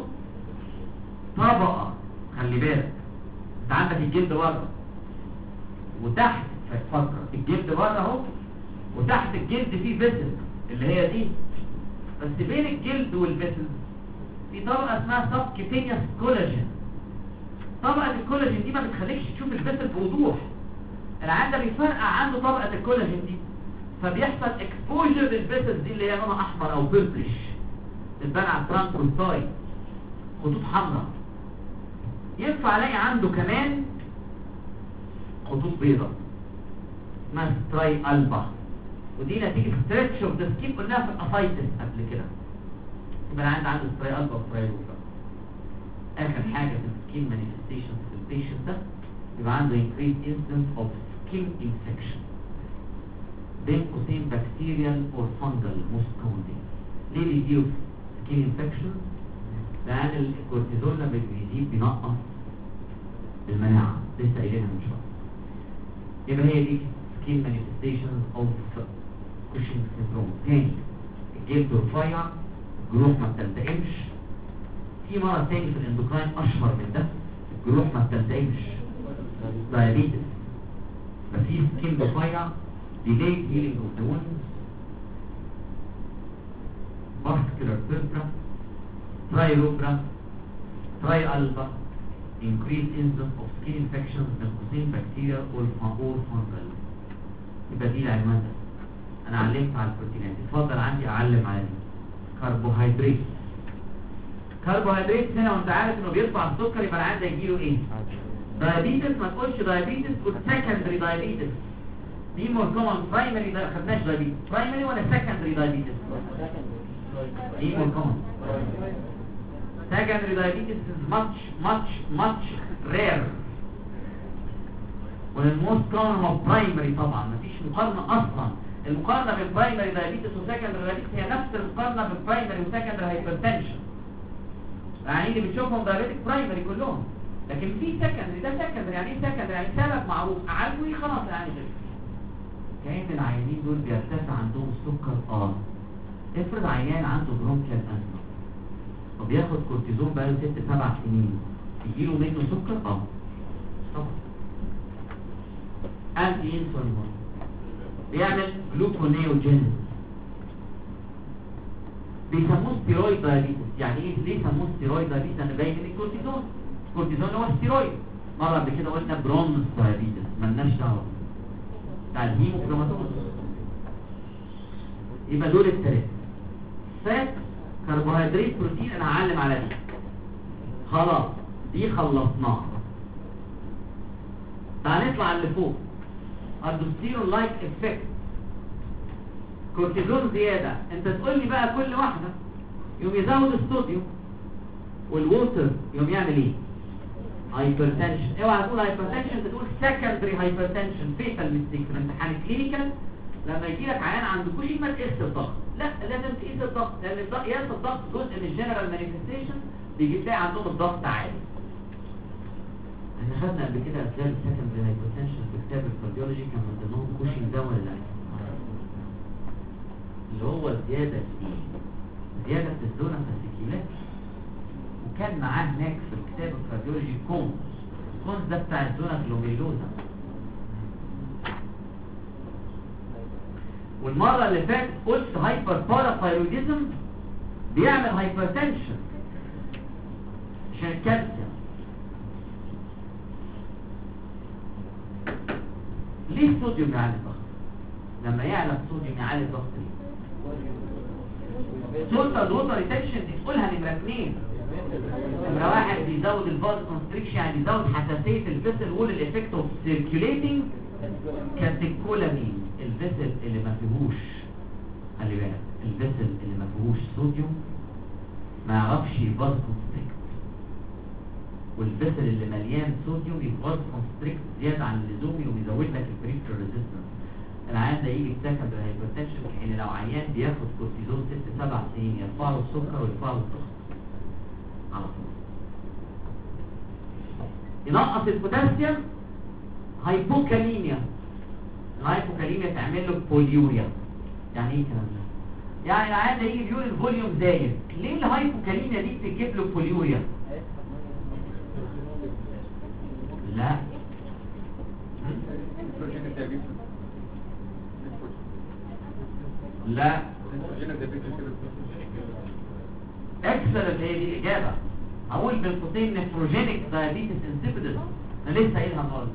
طبقة، خلي بالك انت عندك الجلد بره وتحت، فكر الجلد بره اهو، وتحت الجلد فيه فيسل اللي هي دي، بس بين الجلد والفيسل في طبقة اسمها سبكيتينيوس كولاجين. طبقة الكولاجين دي ما بتخليكش تشوف الفيسل بوضوح. العيان ده بيفرقع عنده طبقة الكولاجين دي، فبيحصل اكسبوجر للفيسل دي اللي هي لونها احمر او بيربلش، تتبان على الترانكروستاي خطوط حمراء. ينفع الاقي عنده كمان خطوط بيضاء اسمها ستراي ألبا، ودي نتيجة ستريتش اوف ذا سكين، قلناها في الاسايتس قبل كده. يبقى العيان عنده ستراي ألبا وستراي روبرا. اخر حاجة في السكين مانيفستيشن في البيشنت ده يبقى عنده increased incidence of skin infection، بين قوسين bacterial or fungal most commonly. ليه بيجيله skin infection؟ لأن الكورتيزون لما بيزيد بينقص المناعة، لسه قايلينها من شوية. يبقى هي دي skin manifestations of Cushing syndrome. تاني الجلد رفيع، الجروح ما بتلتئمش. في مرض تاني في الاندوكراين اشهر من ده، الجروح ما بتلتئمش، diabetes. ففي skin رفيع، delayed healing of the wounds، vascular purpura، triropra، tri-alba، increased incidence of skin infections من قوسين bacterial or fungal. يبقى دي العنوان ده. انا علمت على البروتينات، اتفضل عندي اعلم على الكربوهيدرات. كربوهيدرات هنا وانت عارف انه بيرفع السكر، يبقى العيان ده يجيله ايه؟ دايابيتس. ما تقولش دايابيتس، تقول سكندري دايابيتس. دي مور كومن. برايمري ما خدناش دايابيتس، برايمري ولا سكندري دايابيتس؟ دي مور كومن. secondary diabetes is much much much rare. والموست كومن هو برايمري. طبعا مفيش مقارنه اصلا. المقارنه بين برايمري دايابيتس وسكندري دايابيتس هي نفس المقارنه بين برايمري وسكندري هايبرتنشن. يعني اللي بتشوفهم دايابيتك برايمري كلهم، لكن في سكندري. ده سكندري يعني ايه سكندري؟ يعني سبب معروف عالوي خلاص يعني غير. كأن العيانين دول بيرتفع عندهم السكر. اه افرض عيان عنده برونكيال ازمه وبياخد كورتيزون بقاله ست سبع سنين يجيله منه سكر؟ اه طبعا. انتي انسولين بيعمل جلوكونيوجينيس، بيسموه ستيرويد دايابيتس. يعني ايه ليه سموه ستيرويد دايابيتس؟ انا باين من الكورتيزون. الكورتيزون هو ستيرويد. مره قبل كده قلنا برونز دايابيتس مالناش دعوه بتاع الهيموكروماتوز. يبقى دول الثلاثه: فات، كربوهيدرات، بروتين. انا هعلم على دي خلاص، دي خلصناها. تعال نطلع اللي فوق. الدوستيرون لايك افكت، كورتيزون زياده. انت تقول لي بقى كل واحده يوم يزود الصوديوم والووتر يوم يعمل ايه؟ هايبرتنشن. اوعى تقول هايبرتنشن، تقول سكندري هايبرتنشن. فيتال ميستيك في الامتحان الكلينيكال لما يجي لك عيان عنده كوشنج ما تقيس الضغط، لا لازم تقيس الضغط، لان الضغط قياس الضغط جزء من الجنرال مانيفستيشن. بيجي تلاقي عندهم الضغط عالي. احنا خدنا قبل كده اسباب السكندري هايبرتنشن في كتاب الكارديولوجي، كان من ضمنهم كوشنج ده ولا لا؟ اللي هو زياده في زياده في الزونه فاسيكيولات. وكان معاه هناك في الكتاب الكارديولوجي كونز. كونز ده بتاع الزونه جلوميرولوزا. والمره اللي فاتت قلت هايبر باراثايرويدزم بيعمل هايبرتنشن عشان الكالسيوم. ليه الصوديوم يعلي الضغط؟ لما يعلى الصوديوم يعلي الضغط ليه؟ توتال ووتر ريتنشن دي تقولها نمره اثنين. نمره واحد بيزود الفاز كونستريكشن، يعني بيزود حساسيه الفيسل وول، الافكت اوف سيركيوليتنج كاتيكولامين. الفيسل اللي ما فيهوش، خلي بالك، الفيسل اللي ما فيهوش صوديوم ما يعرفش يفاز كونستريكت، والفيسل اللي مليان صوديوم يفاز كونستريكت زياده عن اللزوم ويزود لك البريفرال ريزيستنس. العيان ده يجي بسكندري هايبرتنشن، حين لو عيان بياخد كورتيزون ست سبع سنين يرفع له السكر ويرفع له الضغط على طول. ينقص البوتاسيوم، هايبوكاليميا. الهايبوكاليميا تعمل له بوليوريا. يعني ايه الكلام ده؟ يعني العيان ده يجي بيقول الفوليوم زايد. ليه الهايبوكاليميا دي بتجيب له بوليوريا؟ لا لا اكثر هي دي الاجابه. اقول بين قوسين نفروجينيك دايابيتس انسيبيدس. انا لسه قايلها النهارده.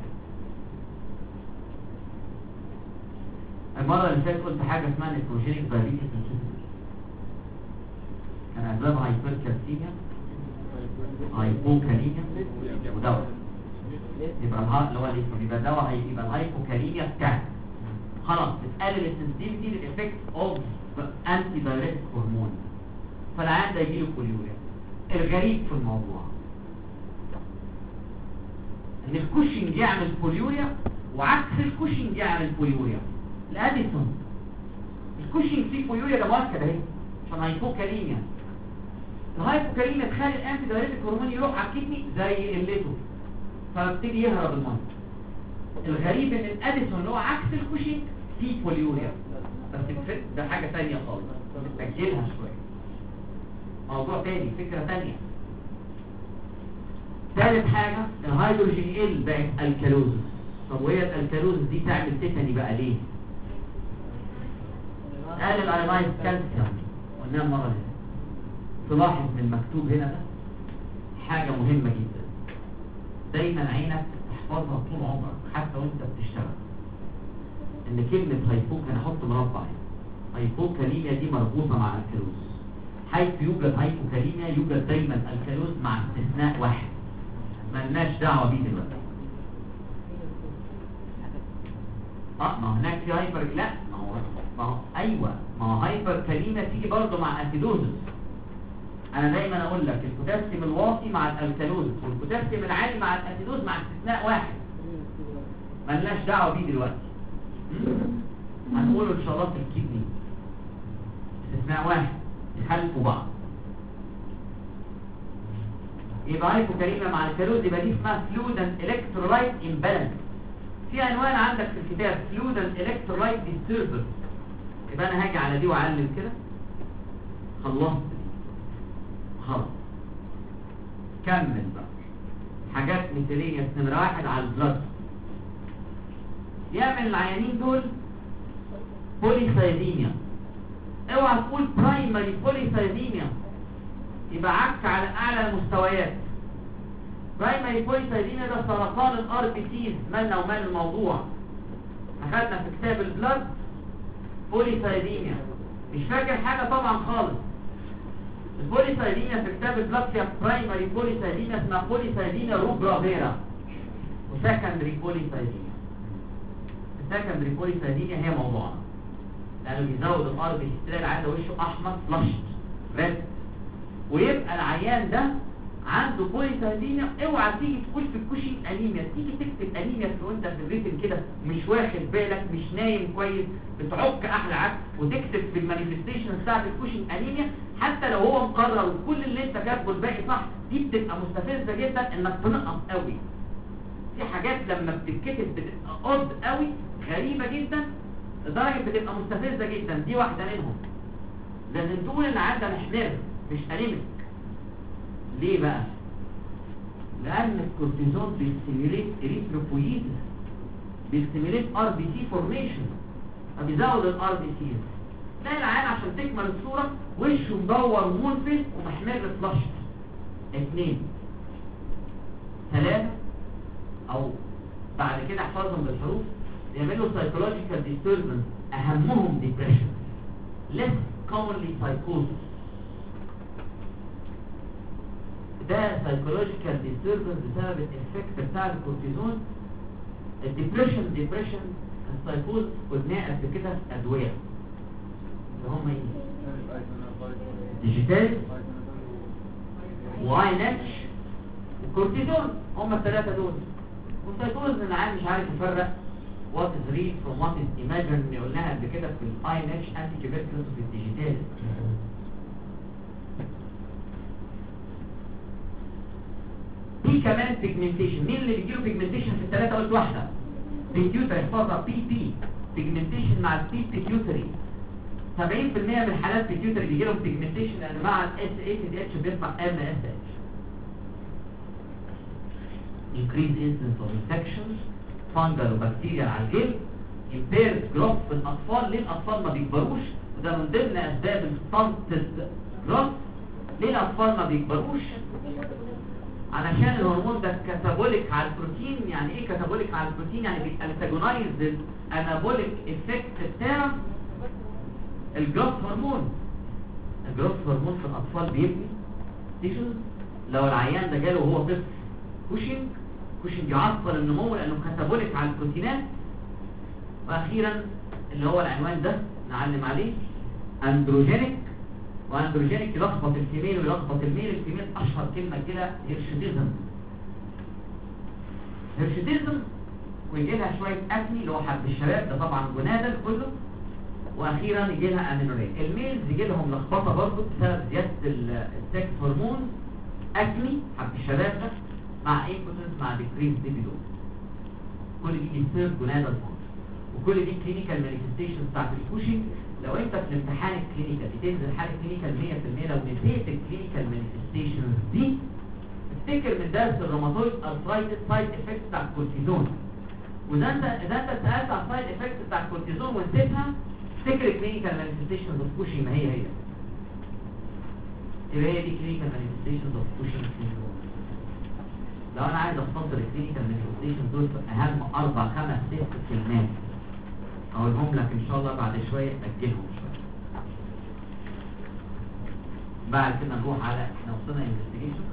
المره اللي فاتت قلت حاجه اسمها نفروجينيك دايابيتس انسيبيدس، كان اسبابها هايبركالسيميا، هايبوكاليميا، ودواء. يبقى الها اللي هو الاسم يبقى دواء، يبقى الهايبوكاليميا بتاعك خلاص بتقلل السنسيتيفيتي للافكت اوف انتي دايريتك هرمون. فالعيان ده يجيله بوليوريا. الغريب في الموضوع ان الكوشنج يعمل بوليوريا وعكس الكوشنج يعمل بوليوريا. الاديسون الكوشنج فيه بوليوريا، ده مؤكد اهي عشان هايبوكاليميا. الهايبوكاليميا تخلي الانتي دايريتك هرمون يروح على الكدني زي قلته فبتيجي يهرب المنطق. الغريب ان الاديسون اللي هو عكس الكوشنج فيه بوليوريا، بس ده حاجه ثانيه خالص بتسجلها شويه، موضوع تاني، فكره ثانيه. ثالث حاجه الهيدروجين ال بقت الكالوزس. طب وهي الالكالوزس دي تعمل تيتاني بقى ليه؟ قال الايونايز كالسيوم قلناها المره اللي فاتت. تلاحظ من المكتوب هنا ده حاجه مهمه جدا، دايما عينك تحفظها طول عمرك حتى وانت بتشتغل، ان كلمه هايبوك انا احط مربع هنا، هايبوكاليميا دي مربوطه مع الكالوز. حيث يوجد هايبوكاليميا يوجد دايما الكالوز مع استثناء واحد مالناش دعوه بيه دلوقتي. اه ما هناك في هايبر، لا ما هو ما هو ايوه ما هو هايبر كاليميا تيجي برضه مع اسيدوزس. انا دايما اقول لك البوتاسيوم الواطي مع الالكالوزس والبوتاسيوم العالي مع الاسيدوز مع استثناء واحد مالناش دعوه بيه دلوقتي. هنقوله ان شاء الله في الكدني استثناء واحد يخالفوا بعض. يبقى هايبوكاليميا مع الكالوز يبقى دي اسمها فلويد اند الكترولايت امبالانس. في عنوان عندك في الكتاب فلويد اند الكترولايت ديستربنس. يبقى انا هاجي على دي واعلم كده خلصت. خلاص كمل بقى حاجات مثالية نمرة واحد على البلد. يعمل العيانين دول بوليسايديميا. اوعى تقول برايمري بوليسايديميا يبقى عك على اعلى المستويات. برايمري بوليسايديميا ده سرطان الار بي سيز، مالنا ومال الموضوع. اخدنا في كتاب البلد بوليسايديميا، مش فاكر حاجة طبعا خالص. البوليسايديميا في كتاب البلد فيها برايمري بوليسايديميا اسمها بوليسايديميا روبرافيرا، وسكندري بوليسايديميا. السكندري بوليسايديميا هي موضوعنا، لانه بيزود الار بي سي، تلاقي العيان ده وشه احمر فلاشت ريد، ويبقى العيان ده عنده بوليسايديميا. اوعى تيجي تقول في الكوشنج انيميا، تيجي تكتب انيميا في وانت في الريتم كده مش واخد بالك، مش نايم كويس، بتعك احلى عك، وتكتب في المانيفستيشن بتاعت الكوشنج انيميا حتى لو هو مقرر وكل اللي انت كاتبه الباقي صح، دي بتبقى مستفزه جدا انك تنقص قوي. في حاجات لما بتتكتب بتبقى قد قوي غريبه جدا لدرجه بتبقى مستفزه جدا، دي واحده منهم. لازم تقول ان عندها محمر مش انيميك. ليه بقى؟ لان الكورتيزون بيستيميليت اريثروبويتس، بيستيميليت ار بي سي فورميشن، فبيزود الار بي سي. تلاقي العيان عشان تكمل الصوره وشه مدور منفذ ومحمر فلاش. اثنين ثلاثه او بعد كده احفظهم بالحروف، يعملوا psychological disturbance اهمهم depression less commonly psychosis. ده psychological disturbance بسبب الافكت بتاع الكورتيزون. الديبريشن ديبريشن السايكوز قلناه قبل كده ادويه اللي هم ايه؟ ديجيتال واي ناتش وكورتيزون، هم الثلاثه دول. والسايكوز ان العيان مش عارف يفرق what is real from what is imagined اللي قلناها قبل كده في الاي ناتش انتي تيوبركلوز وفي الديجيتال. في كمان بيجمنتيشن. مين اللي بيجيله بيجمنتيشن في الثلاثه؟ قلت واحده بيتيوتري، احفظها بي بي بيجمنتيشن مع البي بيتيوتري. سبعين في المية من الحالات بيتيوتري بيجيلهم بيجمنتيشن لان مع الاس اي تي دي اتش بيطلع ام اس اتش. increase incidence of infections فانجل وبكتيريا على الجلد، impaired growth في الاطفال. ليه الاطفال ما بيكبروش؟ وده من ضمن اسباب الستانتد growth. ليه الاطفال ما بيكبروش؟ علشان الهرمون ده كاتابوليك على البروتين. يعني ايه كاتابوليك على البروتين؟ يعني بيأنتاجونايز الانابوليك افكت بتاع الجروث هرمون. الجروث هرمون في الاطفال بيبني تيشوز. لو العيان ده جاله وهو طفل كوشنج، كوشنج يعطل النمو لانه كاتابوليك على البروتينات. واخيرا اللي هو العنوان ده نعلم عليه، اندروجينيك. واندروجينيك يلخبط الفيميل ويلخبط الميل. الفيميل اشهر كلمه كده هيرشيتيزم. هيرشيتيزم ويجي لها شويه اكني اللي هو حب الشباب ده طبعا جنادل كله. واخيرا يجي لها امينوريا. الميلز يجي لهم لخبطه برضه بسبب زياده السكس هرمون، اكني حب الشباب ده مع ايمبوتنس مع ديكريز ليبيدو. كل دي بيصير جنادل فوق، وكل دي كلينيكال مانيفستيشنز بتاعت الكوشنج. لو انت في الامتحان الكلينيكال بتنزل حاله كلينيكال مية في المية، لو نسيت الكلينيكال مانيفستيشنز دي افتكر من درس الروماتويد ارثرايتس سايد افكت بتاع الكورتيزون. واذا انت اذا انت سالت على السايد افكت بتاع الكورتيزون ونسيتها افتكر الكلينيكال مانيفستيشنز اوف كوشنج. ما هي هي يبقى هي دي كلينيكال مانيفستيشنز اوف كوشنج سيندروم. لو انا عايز اختصر الكلينيكال مانيفستيشنز دول في اهم اربع خمس ست كلمات اقولهم لك ان شاء الله بعد شويه، اجلهم شويه. بعد كده نروح على احنا وصلنا انفستيجيشن.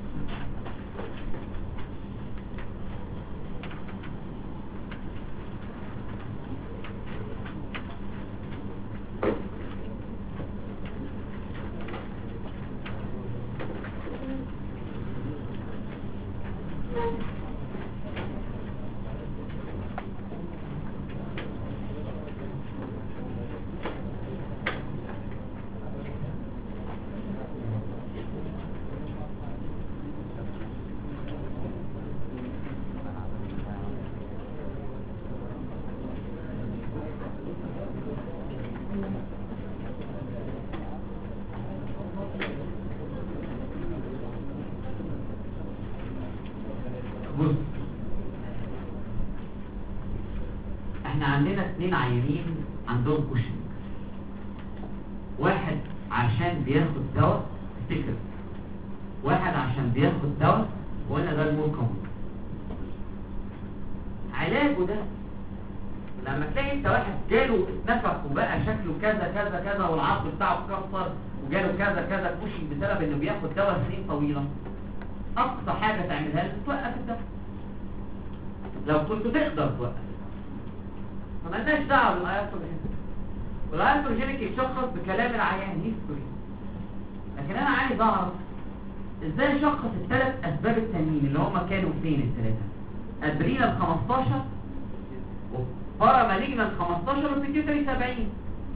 بص، احنا عندنا اثنين عيانين عندهم كوشنج. واحد عشان بياخد دواء، افتكر، واحد عشان بياخد دواء وقلنا ده المور كومن. علاجه ده لما تلاقي انت واحد جاله اتنفخ وبقى شكله كذا كذا كذا والعظم بتاعه اتكسر وجاله كذا كذا كوشنج بسبب انه بياخد دواء سنين طويله، اقصى حاجه تعملها له توقف الدواء لو كنت تقدر توقف. فمالناش دعوه بالايستروجين. والايستروجينيك يتشخص بكلام العيان هيستوري. لكن انا عايز اعرف ازاي اشخص الثلاث اسباب التانيين اللي هم كانوا فين الثلاثه؟ ادرينال خمستاشر وباراماليجنال خمستاشر وبيتيوتري سبعين.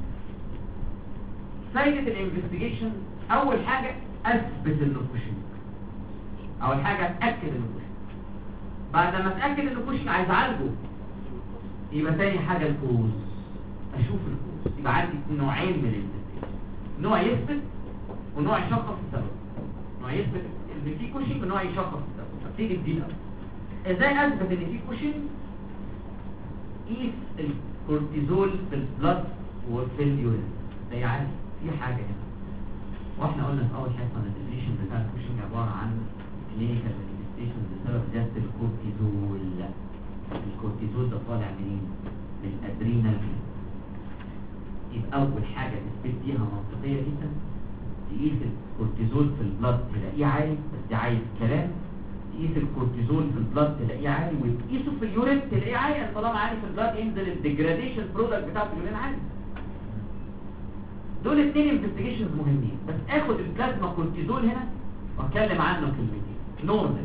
فايده الانفستيجيشن اول حاجه اثبت انه كوشنج. اول حاجه اتاكد انه كوشنج. بعد ما اتاكد انه كوشنج عايز اعالجه، يبقى تاني حاجه الكوز. اشوف الكوز. يبقى عندي نوعين من الانفستيجيشن، نوع يثبت ونوع يشخص السبب. نوع يثبت ان في كوشنج ونوع يشخص السبب. ابتدي بدي. ازاي اثبت ان في كوشنج؟ قيس الكورتيزول في البلد وفي اليورين. ده يعني في حاجه هنا، واحنا قلنا في اول حصه ان الديفينيشن بتاع الكوشنج عباره عن كلينيكال مانيفستيشن بسبب زياده الكورتيزول. الكورتيزول ده طالع منين؟ من الادرينال. يبقى اول حاجه تثبت بيها منطقيه جدا، تقيس الكورتيزول في البلد تلاقيه عالي، بس ده عايز كلام. تقيس الكورتيزول في البلد تلاقيه عالي، وتقيسه في اليورين تلاقيه عالي. يعني طالما عالي في البلد ينزل الديجراديشن برودكت بتاع اليورين عالي. دول اثنين انفستيجيشنز مهمين. بس اخد البلازما كورتيزول هنا واتكلم عنه كلمتين. نورمال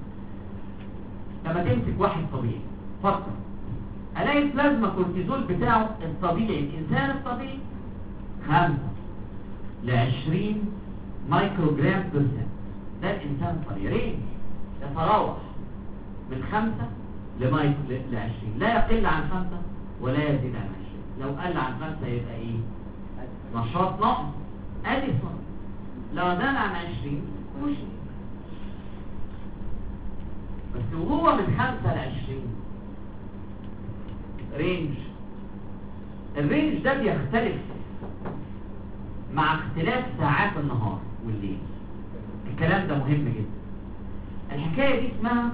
لما تمسك واحد طبيعي فكر، الاقي البلازما كورتيزول بتاعه الطبيعي، الانسان الطبيعي خمسة لعشرين مايكرو جرام برسنت. ده الانسان الطبيعي. رينج يتراوح من خمسة لعشرين، لا يقل عن خمسة ولا يزيد عن عشرين. لو قل عن خمسة يبقى ايه؟ نشاط نقص اديسون. لو زاد عن عشرين مش. بس وهو من خمسة لعشرين رينج. الرينج ده بيختلف مع اختلاف ساعات النهار والليل. الكلام ده مهم جدا. الحكاية دي اسمها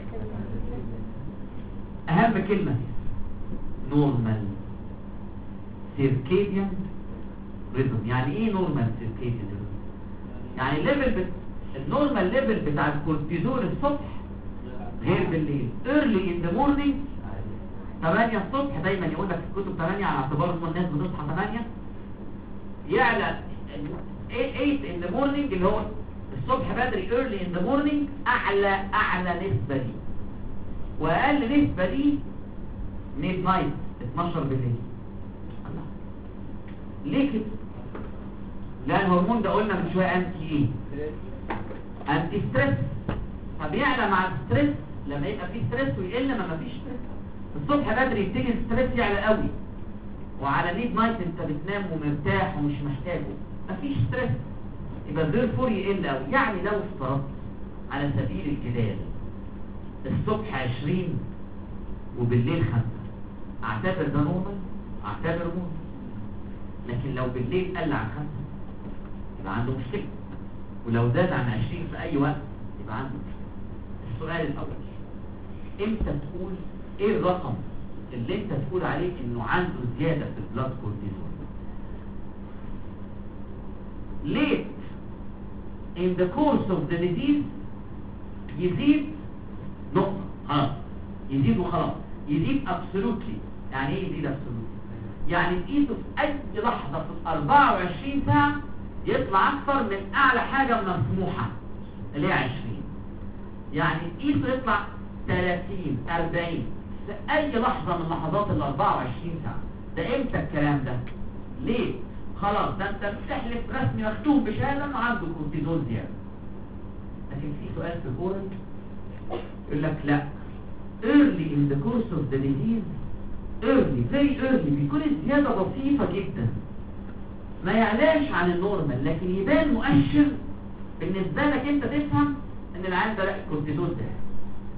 اهم كلمة نورمال سيركيديان ريزم. يعني ايه نورمال سيركيديان ريزم؟ يعني الليفل بت... النورمال ليفل بتاع الكورتيزول الصبح غير بالليل. early in the morning ثمانية الصبح، دايما يقول لك في الكتب ثمانية على اعتبار ان الناس بتصحى ثمانية، يعلى ثمانية in the morning اللي هو الصبح بدري early in the morning اعلى اعلى نسبة دي، واقل نسبة دي ميد نايت اتناشر بالليل. الله ليه كده؟ لان الهرمون ده قلنا من شويه انتي ايه؟ انتي ستريس. فبيعلى مع الستريس لما يبقى فيه ستريس، ويقل لما مفيش ستريس. الصبح بدري يبتدي الستريس يعلى قوي، وعلى ميد نايت انت بتنام ومرتاح ومش محتاجه، مفيش ستريس، يبقى ذيرفور يقل قوي. يعني لو افترضت على سبيل الجدال الصبح عشرين وبالليل خمسة، اعتبر ده نورمال؟ اعتبر نورمال. لكن لو بالليل قل عن خمسة يبقى عنده مشكلة، ولو زاد عن عشرين في اي وقت يبقى عنده مشكلة. السؤال الاول، امتى تقول ايه الرقم اللي انت تقول عليه انه عنده زيادة في البلاد كورتيزول؟ late in the course of the disease يزيد نقطة خلاص، يزيد وخلاص، يزيد absolutely. يعني ايه يزيد absolutely؟ يعني تقيسه في اي لحظة في أربعة وعشرين ساعة يطلع اكثر من اعلى حاجة مسموحة اللي هي عشرين. يعني تقيسه يطلع ثلاثين أربعين في اي لحظة من لحظات ال أربعة وعشرين ساعة. ده امتى الكلام ده؟ ليه؟ خلاص ده انت بتحلف رسمي مكتوب بشهادة انه عنده كورتيزول زيادة. لكن في سؤال في الكورة يقول لك لا، early in the course of the disease early very early بيكون الزيادة بسيطة جدا، ما يعلاش عن النورمال، لكن يبان مؤشر بالنسبة لك انت تفهم ان العيان ده لا الكورتيزول ده.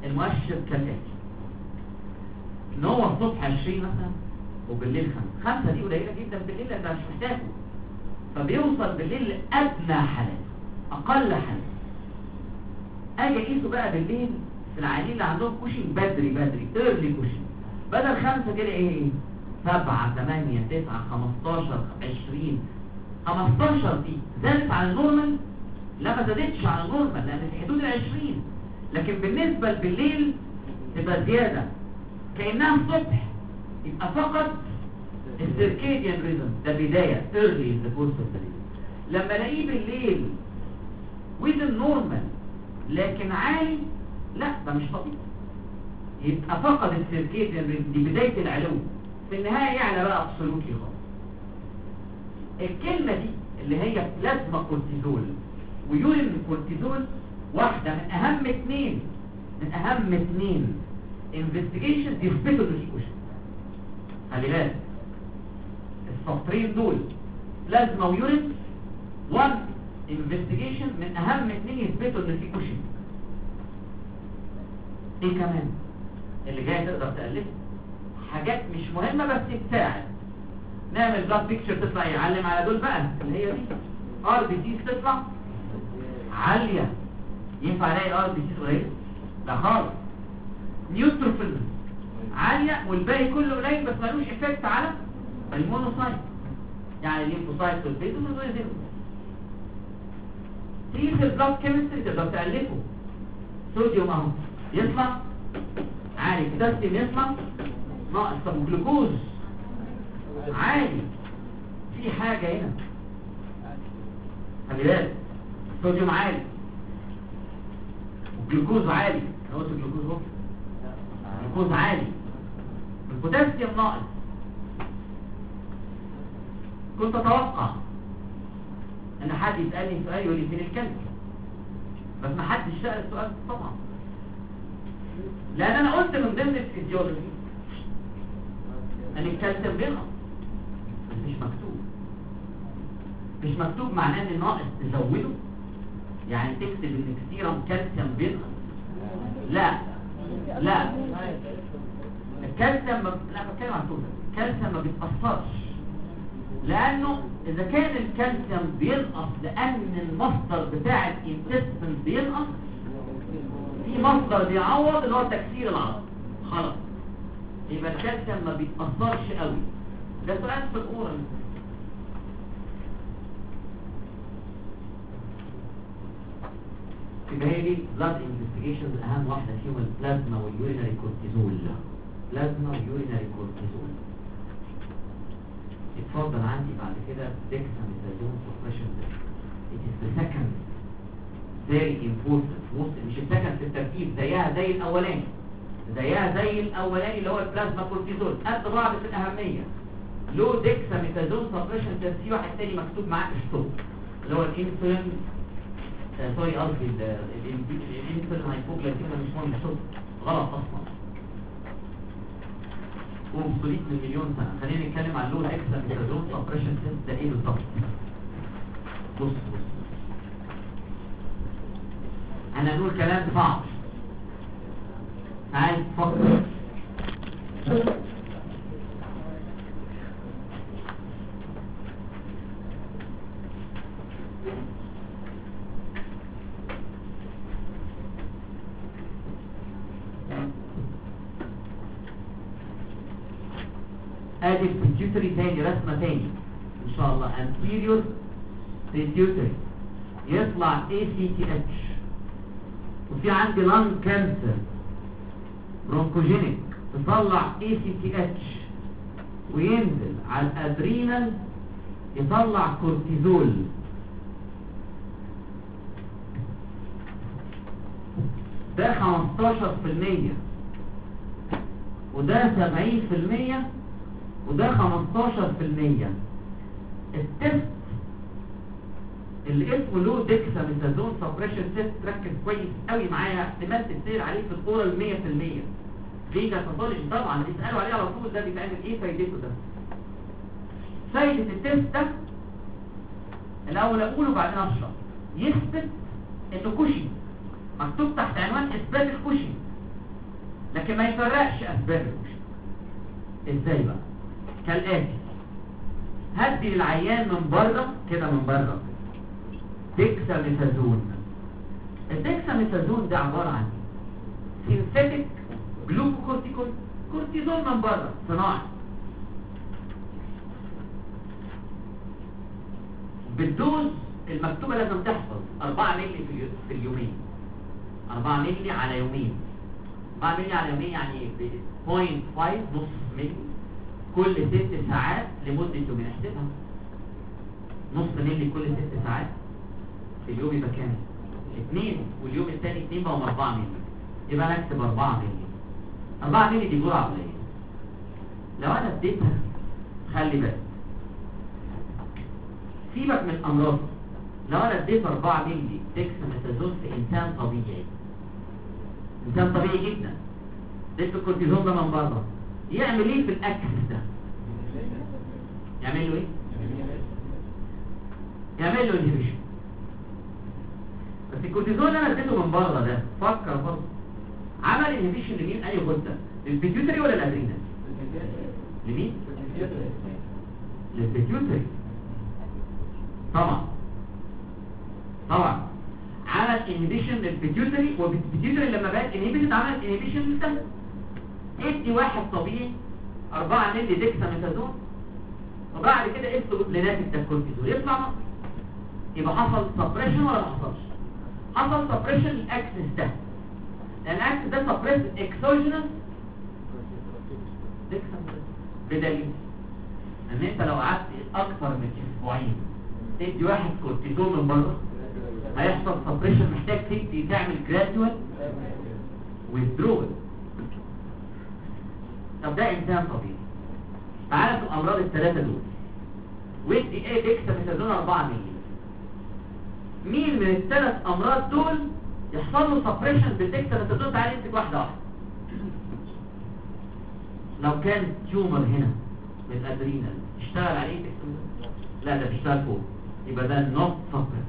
المؤشر كالاتي، ان هو الصبح عشرين مثلا وبالليل خمسة. خمسة دي قليلة جدا بالليل لان مش محتاجه، فبيوصل بالليل لأدنى حالات، أقل حالات. أجي أقيسه بقى بالليل في العيانين اللي عندهم كوشنج بدري بدري ايرلي كوشنج، بدل خمسة كده إيه إيه؟ سبعة ثمانية تسعة خمستاشر عشرين. خمستاشر دي زادت عن النورمال؟ لا ما زادتش عن النورمال لأن في حدود العشرين، لكن بالنسبة بالليل تبقى زيادة كأنها الصبح، يبقى فقط السيركيديان ريزم ده بداية early in the course of the day. لما الاقيه بالليل within normal لكن عالي، لا ده مش طبيعي، يبقى فقط السيركيديان ريزم، دي بداية العلو، في النهاية يعلى بقى absolutely خالص. الكلمة دي اللي هي بلازما كورتيزول ويورين كورتيزول واحدة من أهم اثنين من أهم اثنين investigation يثبتوا الكوشن. خلي بالك السطرين دول بلازما ويورين one investigation من اهم اثنين يثبتوا ان في كوشن. ايه كمان اللي جاي تقدر تألفه؟ حاجات مش مهمة بس تساعد. نعمل بلاد بيكتشر تطلع يعلم على دول بقى اللي هي دي ار بي سيز تطلع عالية، ينفع الاقي ار بي سيز قليل؟ لا خالص. نيوتروفيل عالية والباقي كله قليل بس مالوش افكت على المونوسايت، يعني الليمفوسايت والبيت والزيزم. تيجي في البلاد كيمستري تقدر تألفه. صوديوم اهو يطلع عالي، بوتاسيوم يطلع ناقص، طب جلوكوز عالي، في حاجة هنا خلي بالك. الصوديوم عالي والجلوكوز عالي، انا قلت الجلوكوز اهو، الجلوكوز عالي، البوتاسيوم ناقص. كنت اتوقع ان حد يسألني سؤال يقول لي فين الكالسيوم، بس ما حدش سأل السؤال طبعا، لان انا قلت من ضمن الفيزيولوجي ان الكالسيوم بينقص، بس مش مكتوب. مش مكتوب معناه ان ناقص تزوده، يعني تكتب ان كثيرا كالسيوم بينقص. لا لا الكالسيوم ما... لا بتكلم عن توزن. الكالسيوم ما بيتأثرش، لانه اذا كان الكالسيوم بينقص لان المصدر بتاع الانتستين بينقص، في مصدر بيعوض اللي هو تكسير العظم، خلاص يبقى الكالسيوم ما بيتأثرش قوي. ده سؤال في الأورال. يبقى هي دي بلاد انفستيجيشنز، اهم واحده فيهم البلازما واليورينري كورتيزول. بلازما ويورينري كورتيزول. اتفضل عندي بعد كده ديكساميثازون سبريشن تيست. It is the second very important most، مش السكند في الترتيب، زيها زي الاولاني زيها زي الاولاني اللي هو البلازما كورتيزول، قد بعض في الاهميه. لو ديكساميثازون سبريشن تيست، في واحد تاني مكتوب معاه ستوب اللي هو الانسولين سوري قصدي الانسولين هايبوغلايكيميا، مش مهم ستوب، غلط اصلا ومبسوليت من مليون سنة. خلينا نتكلم عن لو ديكساميثازون سبريشن تيست ده ايه بالظبط. بص بص انا نقول كلام صعب، عايز تفكر. ادي البيتيوتري تاني، رسمة تاني ان شاء الله. anterior pituitary يطلع إيه سي تي إتش، وفي عندي لانج كانسر برونكوجينيك تطلع إيه سي تي إتش، وينزل على الادرينال يطلع كورتيزول. ده خمستاشر في المية وده سبعين في المية وده خمستاشر في المية. التست اللي اسمه لو ديكساميثازون سبريشن تيست، ركز كويس قوي معايا، احتمال تسير عليه في الاورال مية في المية. ليه؟ ده باثولوجي طبعا بيسالوا عليه على طول. ده بيتعمل ايه فايدته؟ ده فايده التست ده الاول اقوله وبعدين اشرح. يثبت انه كوشي، مكتوب تحت عنوان اثبات الكوشي. لكن ما يفرقش اسباب الكشك. ازاي بقى؟ كالاتي: هدي للعيان من بره كده، من بره ديكساميثازون. الديكساميثازون ده عباره عن سينثيتيك جلوكوكورتيكويد، كورتيزون من بره صناعي، بالدوز المكتوبه لازم تحفظ أربعة مللي في في اليومين، أربعة مللي على يومين. أربعة مللي على يومين يعني ب صفر فاصلة خمسة نص مللي كل ست ساعات لمده يومين. احسبها، نص مللي كل ست ساعات في اليوم يبقى كام؟ اثنين، واليوم الثاني اثنين بقوا أربعة مللي، يبقى نكتب أربعة مللي. أربعة مللي دي جرعه قليله. لو انا اديتها، خلي بالك سيبك من امراض، لو انا اديت أربعة مللي ديكساميثازون في انسان طبيعي، انسان طبيعي جدا، اديت الكورتيزون ده من بره، يعمل ايه في الاكسس ده؟ يعمل له ايه؟ يعمل له انهبيشن. بس الكورتيزون اللي انا اديته من بره ده، فكر برضه، عمل انهبيشن لمين؟ اي غده؟ للبيتيوتري ولا الادرينال؟ لمين؟ للبيتيوتري طبعا. طبعا عمل انهبيشن للبيتيوتري، والبيتيوتري لما بقت انهبيشن عملت انهبيشن للدم. ادي واحد طبيعي أربعة مللي ديكساميثازون، وبعد كده ادي لناتج الكورتيزون يطلع نقص، يبقى حصل سبريشن ولا ما حصلش؟ حصل سبريشن للاكسس ده، لان الاكسس ده سبريس اكسوجينس ديكساميثازون. بدليل ان انت لو قعدت اكثر من اسبوعين تدي واحد كورتيزون من بره، هيحصل سبريشن، محتاج تدي تعمل جراديوال ويدرول. طب ده انسان طبيعي. تعالى في الامراض الثلاثه دول، ودي ايه ديكساميثازون أربعة مللي. مين من الثلاث امراض دول يحصل له سبريشن بالديكساميثازون؟ تعالى نمسك واحده واحده. لو كان تيومر هنا من الادرينال اشتغل عليه ديكساميثازون؟ لا، ده بيشتغل فوق، يبقى ده نوت سبريس.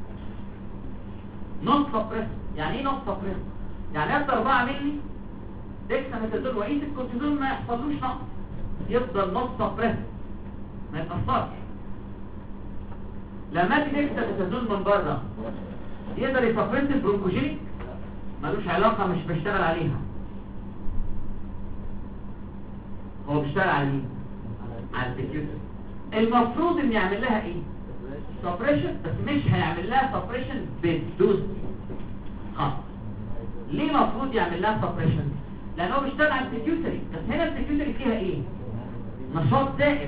نوت سبريس يعني ايه نوت سبريس؟ يعني ادى أربعة مللي ديكساميثازون وقيس الكورتيزون ما يحصلوش نقص، يفضل نوت سبريس ما يتأثرش. لما ادي ديكساميثازون من بره يقدر يسبريس البرونكوجينيك؟ ملوش علاقه، مش بيشتغل عليها. هو بيشتغل على مين؟ على البيتيوتري. المفروض ان يعمل لها ايه؟ سبريشن، بس مش هيعمل لها سبريشن بالدوز خاص. ليه المفروض يعمل لها سبريشن؟ لان هو بيشتغل على البيتيوتري، بس هنا البيتيوتري فيها ايه؟ نشاط زائد.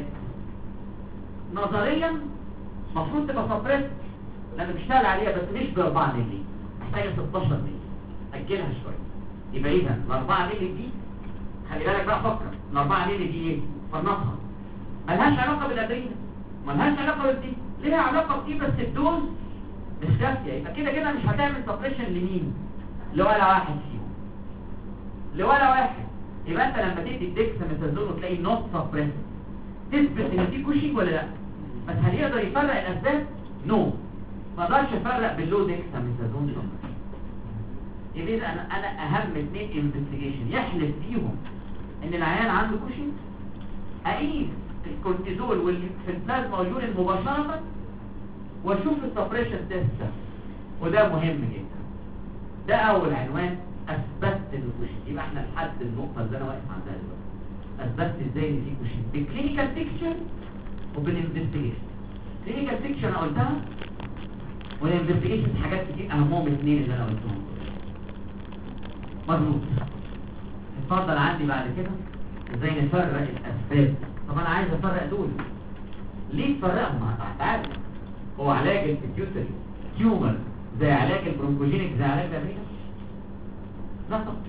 نظريا المفروض تبقى سبريس لان بيشتغل عليها، بس مش ب أربعة مللي، محتاجه ستاشر مللي، اجلها شويه. يبقى اذا ال أربعة مللي دي، خلي بالك بقى، فكر ال أربعة مللي دي ايه؟ فنطها ملهاش علاقه بالادرينال، ملهاش علاقه بدي، ليها علاقه بدي بس الدوز مش كافيه. يبقى كده كده مش هتعمل سبريشن لمين؟ لولا واحد فيهم، لولا واحد. يبقى انت لما تدي الديكساميثازون وتلاقي نوت سبريس، تثبت ان في كوشنج ولا لا؟ بس هل يقدر يفرق الاسباب؟ نو، ما اقدرش افرق باللو ديكساميثازون سبريس. يبقى اذا انا انا اهم اثنين انفستيجيشن يحلف فيهم ان العيان عنده كوشنج، اقيس الكورتيزول واللي في البلازما واليورين مباشره واشوف السبريشن تيست ده، وده مهم جدا. ده اول عنوان، اثبتت الكوشنج. يبقى احنا لحد النقطه اللي انا واقف عندها دلوقتي، اثبتت ازاي ان في كوشنج بالكلينيكال بيكتشر وبالانفستيجيشن. كلينيكال بيكتشر انا قلتها، والانفستيجيشن حاجات كتير اهمهم الاثنين اللي انا قلتهم. مظبوط. اتفضل عندي بعد كده ازاي نفرق الاسباب. طب انا عايز افرق دول، ليه تفرقهم؟ تعالى، هو علاج البيتيوتري تيومر زي علاج البرونكوجينيك زي علاج الادرينال؟ لا طبعا.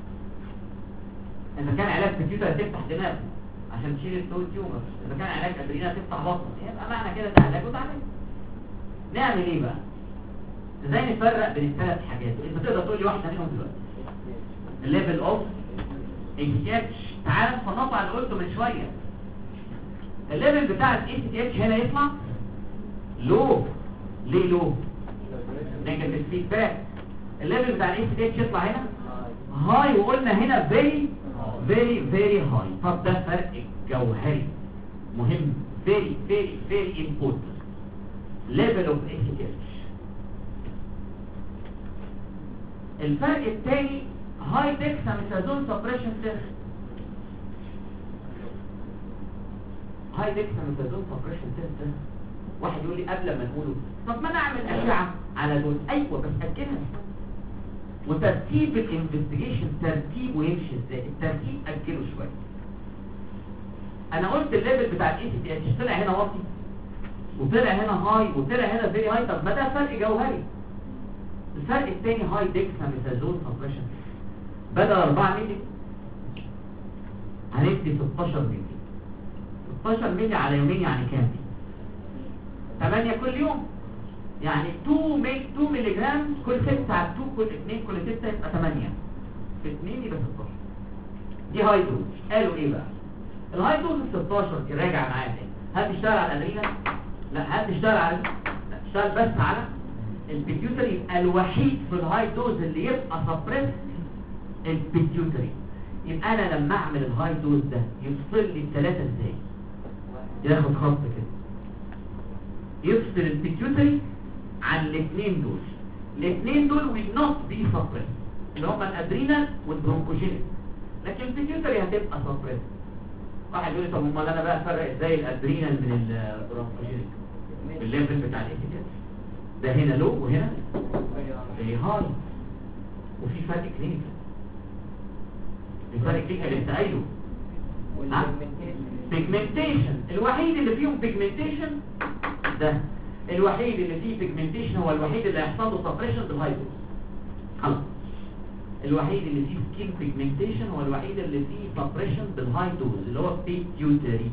اذا كان علاج بيتيوتري تفتح دماغ عشان تشيل التو تيومر، اذا كان علاج ادرينال تفتح بطن، يبقى معنى كده ده علاج وده علاج. نعمل ايه بقى؟ ازاي نفرق بين الثلاث حاجات؟ انت تقدر تقول لي واحده منهم دلوقتي، الليفل اوف اي تي اتش. تعال نفنط على اللي قلته من شويه. الليفل بتاع الاي تي اتش هنا يطلع لو. ليه لو؟ نيجاتيف فيدباك. الليفل بتاع الاي تي اتش يطلع هنا هاي وقلنا هنا فيري فيري فيري هاي. طب ده فرق جوهري مهم، فيري فيري فيري امبورتنت. ليفل اوف اي سي تي اتش. الفرق الثاني هاي ديكساميثازون سبريشن تيست. هاي ديكساميثازون سبريشن تيست. واحد يقول لي قبل ما نقوله طب ما نعمل اشعه على دول. ايوه بس اجلها. وترتيب الانفستيجيشن ترتيبه يمشي ازاي؟ الترتيب اجله شويه. انا قلت الليفل بتاع الاي سي تي اتش طلع هنا واطي وطلع هنا هاي وطلع هنا فيري هاي. طب ما ده فرق جوهري. الفرق الثاني هاي ديكساميثازون سبريشن بدل أربعة مللي هندي ستاشر مللي. ستاشر مللي على يومين يعني كام دي؟ ثمانية كل يوم، يعني اتنين مللي جرام كل ستة على اتنين كل اتنين كل ستة يبقى ثمانية في اتنين يبقى ستاشر. دي هاي دوز. قالوا ايه بقى؟ الهاي دوز ال ستاشر يراجع معايا تاني. هل تشتغل على الادرينال؟ لا. هل تشتغل على لا تشتغل بس على البيتيوتري. يبقى الوحيد في الهاي دوز اللي يبقى سبريس البيتيوتري. يبقى انا لما اعمل الهاي دوز ده يفصل لي الثلاثه ازاي؟ ياخد خط كده يفصل البيتيوتري عن الاثنين دول. الاثنين دول will not be suppressed اللي هم الادرينال والبرونكوجينيك، لكن البيتيوتري هتبقى suppressed. واحد يقول لي طب امال انا بقى افرق ازاي الادرينال من البرونكوجينيك بالليفل بتاع الاي سي تي اتش؟ ده هنا لو وهنا ايه هاي، وفي فرق كلينيكال. الفرق كلينيكال انت قايله بيجمنتيشن. الوحيد اللي فيهم بيجمنتيشن ده الوحيد اللي فيه بيجمنتيشن هو الوحيد اللي هيحصل له سبريشن بالهاي دوز. خلاص. الوحيد اللي فيه سكين بيجمنتيشن هو الوحيد اللي فيه سبريشن بالهاي دوز اللي هو بيتيوتري.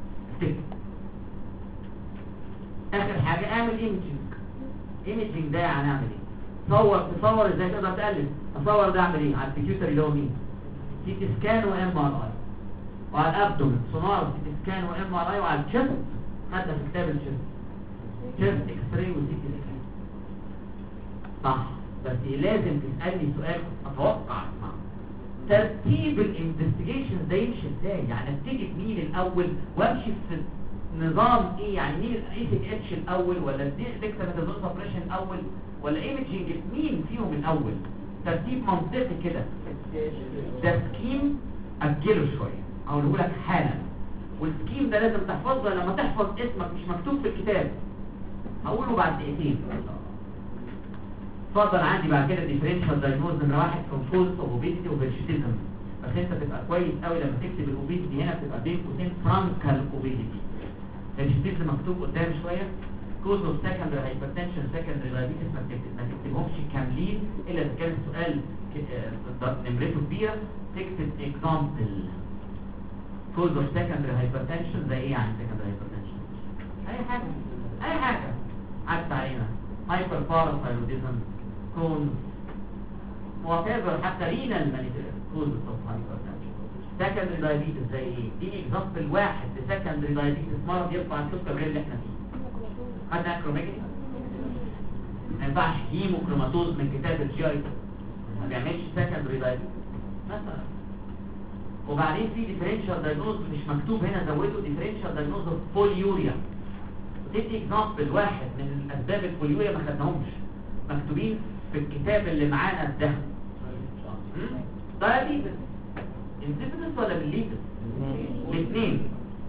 اخر حاجه اعمل ايمجنج. ايمجنج ده هنعمل ايه؟ صور تصور ازاي تقدر تقلب. اصور ده اعمل ايه؟ على البيتيوتري اللي هو مين؟ سي تي سكان وام ار اي، وعلى الابدومن سونار سي تي سكان وام ار اي، وعلى الشست خدنا في كتاب الشست شست اكس راي وسي تي سكان. صح، بس لازم تسالني سؤال اتوقع اسمعه. ترتيب الانفستيجيشن ده يمشي ازاي؟ يعني ابتدي بمين الاول وامشي في نظام ايه؟ يعني مين الاي سي اتش الاول ولا الديكساميثازون سبريشن الاول ولا ايمجنج؟ مين فيهم الاول؟ ترتيب منطقي كده. ده سكيم اجله شويه اقوله لك حالا، والسكيم ده لازم تحفظه. لما تحفظ اسمك مش مكتوب في الكتاب هقوله بعد دقيقتين. اتفضل. عندي بعد كده ديفرنشال دايجنوز نمره واحد فروم كوز اوف اوبيسيتي وفيرشيتيزم. بس انت تبقى كويس قوي لما تكتب الاوبيسيتي هنا بتبقى بين قوسين فرانكال اوبيسيتي. فيرشيتيزم مكتوب قدام شويه. كوز اوف سكندري هايبرتنشن سكندري دايابيتس ما تكتبهمش كاملين الا اذا كان السؤال نمرته كبيره. تكتب اكزامبل. كوز اوف سكندري هايبرتنشن زي ايه؟ يعني سكندري هايبرتنشن اي حاجه اي حاجه عدت علينا. هايبر باراثايروديزم كون وكذا حتى رينال كوز اوف هايبرتنشن. سكندري دايابيتس زي ايه؟ دي اكزامبل واحد لسكندري دايابيتس مرض يرفع السكر غير اللي احنا فيه. خدنا اكروميجالي ما ينفعش هيموكروماتوز من كتاب الجي اي ما بيعملش سكندري دايابيتس مثلا. وبعدين في ديفرنشال دايجنوز مش مكتوب هنا، زودوا ديفرنشال دايجنوز اوف بوليوريا. تدي اكزامبل واحد من الاسباب البوليوريا ما خدناهمش مكتوبين في الكتاب اللي معانا ده. دايابيتس انسيبيدس ولا بالليبس؟ الاثنين.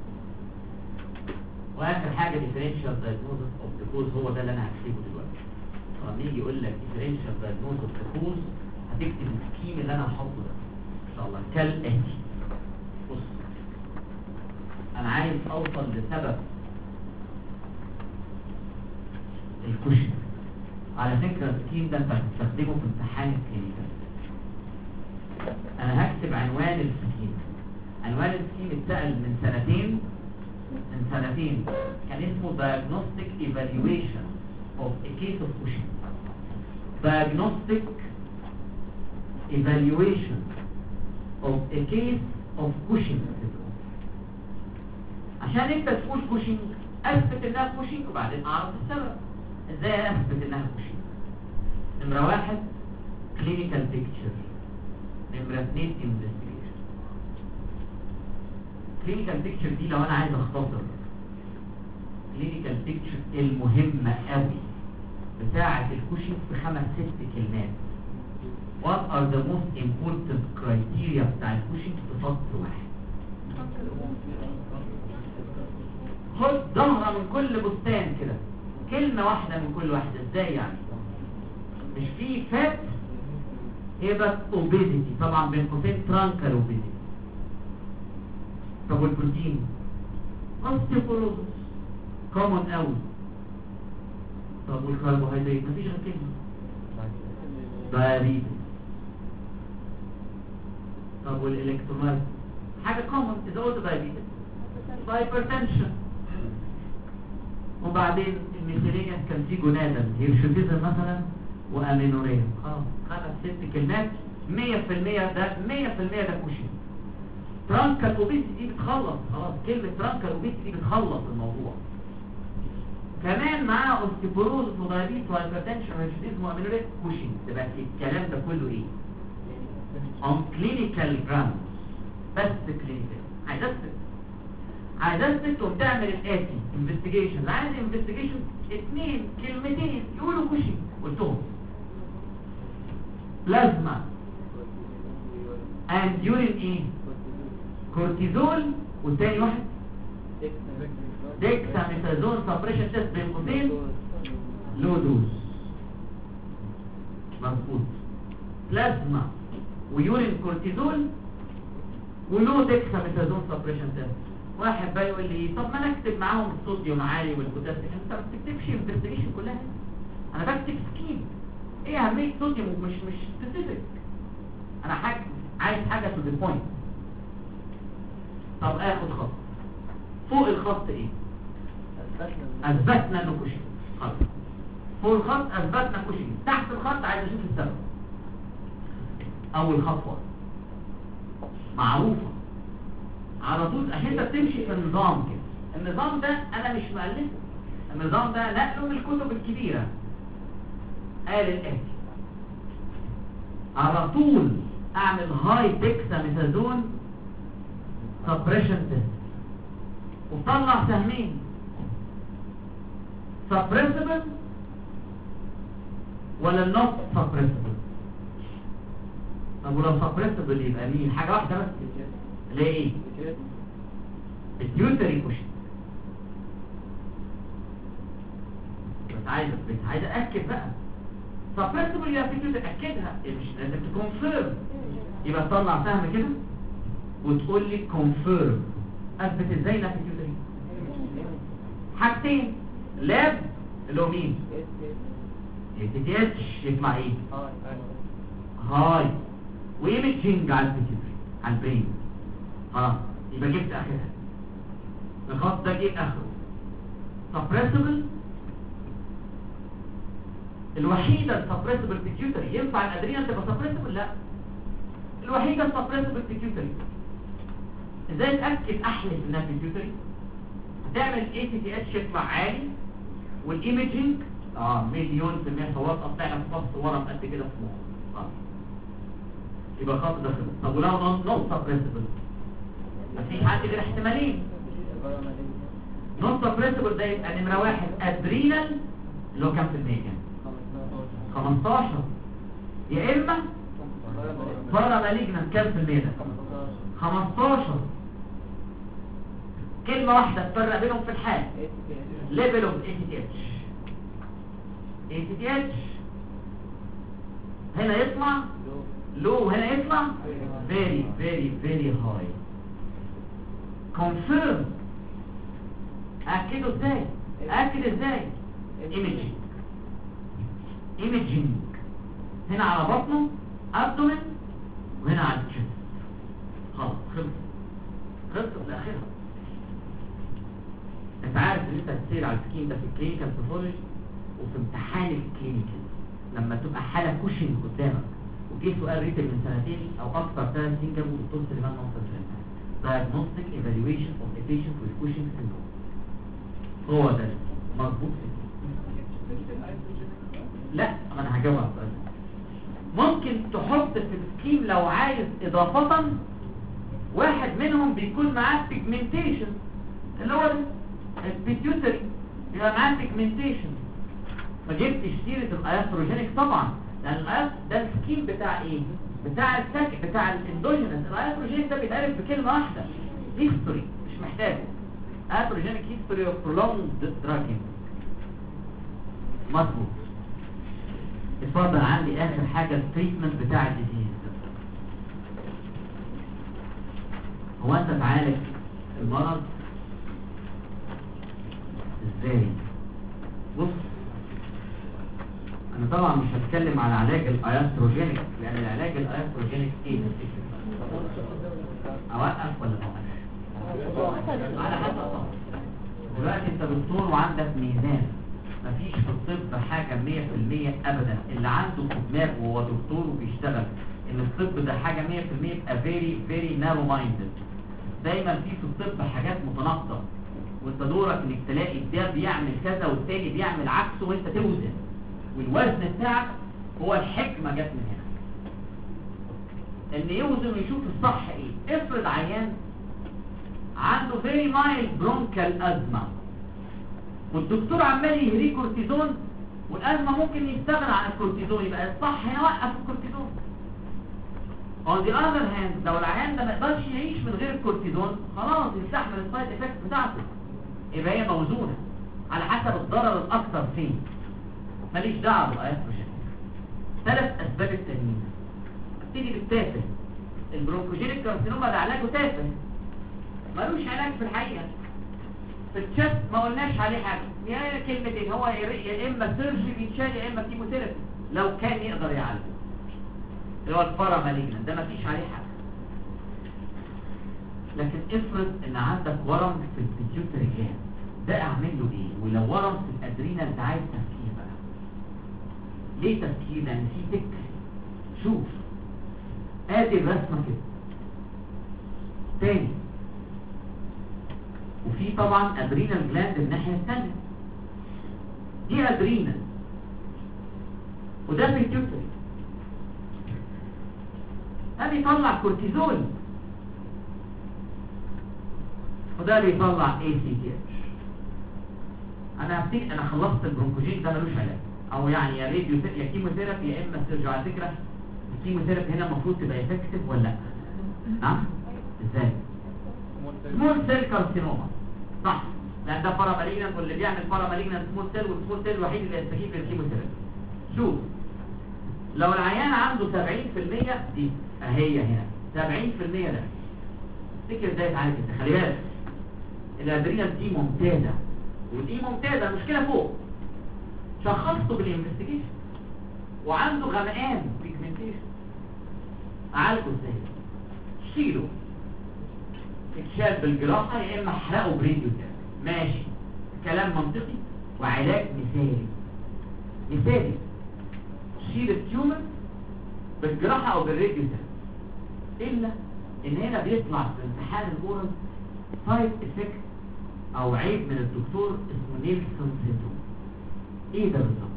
واخر حاجه ديفرنشال دايجنوز اوف ذا كوز هو ده اللي انا هكتبه دلوقتي. لما يجي يقول لك ديفرنشال دايجنوز اوف ذا كوز هتكتب السكيم اللي انا هحطه ده ان شاء الله كالاتي. بص انا عايز اوصل لسبب الكشن. على فكره السكيم ده انت هتستخدمه في امتحان الكلينيكال. انا هكتب عنوان السكيم. عنوان السكيم اتسال من سنتين من سنتين كان اسمه diagnostic evaluation of a case of Cushing. diagnostic evaluation of a case of Cushing. عشان انت تقول كوشنج اثبت انها كوشنج وبعدين اعرف السبب. ازاي اثبت انها كوشنج؟ نمرة واحد clinical picture. نمرة اتنين انفستيجيشن. كلينيكال بيكتشر دي لو انا عايز اختصر، كلينيكال بيكتشر المهمة قوي بتاعة الكوشنج في خمس ست كلمات. What are the most important criteria بتاع الكوشنج في سطر واحد؟ خد ظهرة من كل بستان كده، كلمة واحدة من كل واحدة. ازاي يعني؟ مش في فات هيبقى اوبيزيتي، طبعا بين قوسين ترانكال اوبيزيتي. طب والبروتين؟ اوستيوبوروزس كومون قوي. طب والكربوهيدرات؟ مفيش غير كلمة، دايابيتس. طب والالكترولايت؟ حاجة كومون إذا قلت دايابيتس، هايبرتنشن. وبعدين الميثيلينيس كان فيه جونادا، هيرشوتيزم مثلا وامينوريا. خلاص خمس ست كلمات مية في المية ده مية في المية ده كوشن. ترانكال اوبيسيتي دي بتخلص خلاص، كلمة ترانكال اوبيسيتي دي بتخلص الموضوع. كمان معاه اوستيوبوروزس ودايابيتس وهايبرتنشن وهيرشوتيزم وامينوريا كوشن. تبقى الكلام ده كله ايه؟ on clinical grounds. بس clinical عايز اثبت عايز اثبت وبتعمل الاتي انفستيجيشن. عايز انفستيجيشن اثنين كلمتين يقولوا كوشن، قلتهم بلازما and urine ايه؟ كورتيزول. والتاني واحد ديكساميثازون سبريشن تيست بين قوسين لو دوز. مظبوط، بلازما ويورين كورتيزول ولو ديكساميثازون سبريشن تيست. واحد بقى يقول لي طب ما نكتب معاهم الصوديوم عالي والبوتاسيوم. انت ما بتكتبش الانفستيجيشن كلها، انا بكتب سكيم. ايه اهميه صوديوم مش مش سبيسيفيك؟ انا حاجه عايز حاجه تو ذا بوينت. طب اخد خط فوق الخط ايه؟ اثبتنا انه كوشن. خلاص فوق الخط اثبتنا كوشن، تحت الخط عايز اشوف السبب. اول خطوه معروفه على طول عشان انت بتمشي في النظام كده. النظام ده انا مش مؤلفه، النظام ده نقله من الكتب الكبيره. قال الاتي على طول اعمل هاي ديكساميثازون سبريشن تيست وطلع سهمين، سبريسبل ولا نوت سبريسبل. طب ولو سبريسبل يبقى مين؟ حاجه واحده بس اللي هي ايه؟ البيوتري كوشن. بس عايز بس عايز اتاكد بقى سبريسبل يا بيوتري، اتاكدها مش لازم تكونفيرم. يبقى تطلع سهم كده وتقول لي كونفيرم. اثبت ازاي انها بيوتري؟ حاجتين، لاب اللي هو مين؟ اي تي تي اتش يطلع ايه؟ هاي. وايمجينج على البيوتري على البرين. خلاص يبقى جبت اخرها، الخط ده جه اخره. سبريسبل الوحيده السبريسبل بيتيوتري. ينفع الادرينال تبقى سبريسبل؟ لا، الوحيده السبريسبل بيتيوتري. ازاي اتاكد احلف انها بيتيوتري؟ هتعمل اي تي تي اتش يطلع عالي، والايمجينج اه مليون في المية صوات قطع لك فص ورم قد كده في مخك. اه يبقى الخط ده خلص. طب ولو نون سبريسبل؟ مفيش حد غير احتمالين. نون سبريسبل ده يبقى نمره واحد ادرينال اللي هو كام في المية؟ خمستاشر. يا اما بارا مالجنان كام في المية ده؟ خمستاشر. كلمة واحدة تفرق بينهم في الحال، ليفل اوف اي تي تي اتش. اي تي تي اتش هنا يطلع لو، هنا يطلع very very very high. confirm. اكده ازاي؟ اكد ازاي؟ imaging imaging هنا على بطنه abdomen وهنا على الجسم. خلاص خلص خلص الاخيره. انت عارف ان انت هتسير على السكين ده في الكلينيكال باثولوجي وفي امتحان الكلينيكال لما تبقى حاله كوشنج قدامك وجه سؤال ريتل من سنتين او اكثر ثلاث سنين جابوا الدكتور سليمان ناصر في الامتحان diagnostic evaluation of a patient with Cushing syndrome. هو ده مظبوط. لا انا هجاوب على السؤال. ممكن تحط في السكيم لو عايز اضافة واحد منهم بيكون معاه بيجمنتيشن اللي هو البيتيوتري يبقى معاه بيجمنتيشن. ما جبتش سيرة الايستروجينيك طبعا لان الايست ده السكيم بتاع ايه؟ بتاع السك بتاع الاندوجينس. الايستروجينيك ده بيتعرف بكلمة واحدة هيستوري مش محتاجه. ايستروجينيك هيستوري اوف prolonged drugging. مظبوط. اتفضل عندي اخر حاجة التريتمنت بتاع الديزيز. هو انت تعالج المرض ازاي؟ بص انا طبعا مش هتكلم على علاج الايستروجينيك لان العلاج الايستروجينيك ايه نتيجة اوقف ولا اوقف على حسب طبعا. دلوقتي انت دكتور وعندك ميزان. مفيش في الطب حاجة مية في المية ابدا. اللي عنده في دماغه وهو دكتور وبيشتغل ان الطب ده حاجة مية في المية يبقى very very narrow minded. دايما في في الطب حاجات متناقضة وانت دورك انك تلاقي ده بيعمل كذا والتاني بيعمل عكسه وانت توزن والوزن بتاعك هو الحكمة جت من هنا ان يوزن ويشوف الصح ايه. افرض عيان عنده very mild bronchial asthma والدكتور عمال يهريه كورتيزون والازمه ممكن يستغنى عن الكورتيزون يبقى الصح هنا وقف الكورتيزون. on the other hand لو العيان ده ما يقدرش يعيش من غير الكورتيزون خلاص يستحمل السايد افكت بتاعته يبقى هي موزونه على حسب الضرر الاكثر فين. ماليش دعوه بالايستروجين. ثلاث اسباب التانيين. ابتدي بالتافه. البرونكوجينيك كارسينوما ده علاجه تافه ملوش علاج في الحقيقه. في الشست ما قلناش عليه حاجه يا كلمتين هو يا اما سيرجي بيتشال يا اما كيموثيرابي لو كان يقدر يعالجه اللي هو البارا مالجنان ده مفيش عليه حاجه. لكن افرض ان عندك ورم في البيتيوتري جلاند ده اعمل له ايه؟ ولو ورم في الادرينال انت عايز تفكير بقى. ليه تفكير؟ لان في فكر. شوف ادي الرسمه كده تاني وفي طبعا ادرينال جلاند الناحيه الثانيه دي ادرينال وده بيتيوتري. ده بيطلع كورتيزول وده بيطلع اي سي تي اتش. انا هفتكر انا خلصت البرونكوجين ده ملوش علاج او يعني يا راديو يا كيموثيرابي يا اما سيرجي. على فكره الكيموثيرابي هنا المفروض تبقى افكتيف ولا لا؟ نعم ازاي؟ سمول سيل كارسينوما صح لان ده بارا مالجنان واللي بيعمل بارا مالجنان سمول سيل والسمول سيل الوحيد اللي يستجيب للكيموثيرابي. شوف لو العيان عنده سبعين في المية دي اهي هنا سبعين في المية ده تفتكر ازاي تعالج انت؟ خلي بالك الادرينال دي ممتازه ودي ممتازه المشكله فوق. شخصته بالانفستيجيشن وعنده غمقان بيجمنتيشن اعالجه ازاي؟ شيله اتشال بالجراحه يا اما احرقه بريديو ثيرابي. ماشي كلام منطقي وعلاج مثالي مثالي. شيل التيومر بالجراحه او بالراديو ثيرابي الا ان هنا بيطلع في امتحان الاورال سايد افكت او عيب من الدكتور اسمه نيلسون سيندروم. ايه ده بالظبط؟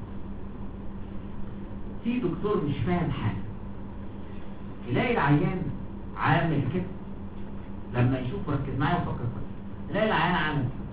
في دكتور مش فاهم حاجه يلاقي العيان عامل كده لما يشوف ركز معايا وفكر كويس يلاقي العيان عامل كده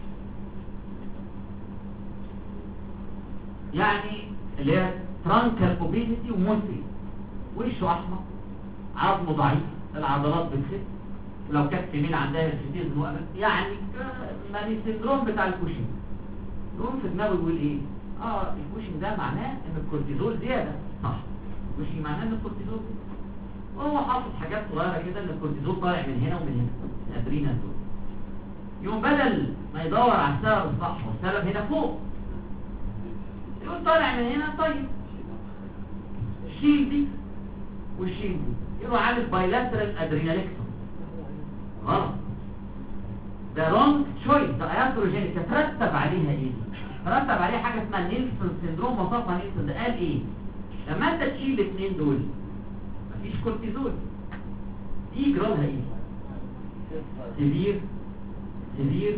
يعني اللي هي ترانكال اوبيزيتي ومونتري وشه احمر عظمه ضعيف العضلات بتخف ولو كانت فيميل عندها هيرشيتيزم يعني ماني سندروم بتاع الكوشنج. يقوم في دماغه يقول ايه؟ اه الكوشنج ده معناه ان الكورتيزول زياده صح. الكوشنج معناه ان الكورتيزول زيادة. وهو حاطط حاجات صغيره كده ان الكورتيزول طالع من هنا ومن هنا الادرينال دول. يقوم بدل ما يدور على السبب الصح والسبب هنا فوق يقول طالع من هنا طيب شيل دي والشيل دي يبقى عامل بايلاترال ادرينالكتوم. غلط ده رونج تشويس. ده ايستروجينيك ترتب عليها ايه؟ ترتب عليها حاجه اسمها نيلسون سيندروم. وصفها نيلسون ده قال ايه؟ لما انت تشيل الاثنين دول مفيش كورتيزول دي جرالها ايه؟ سيفير سيفير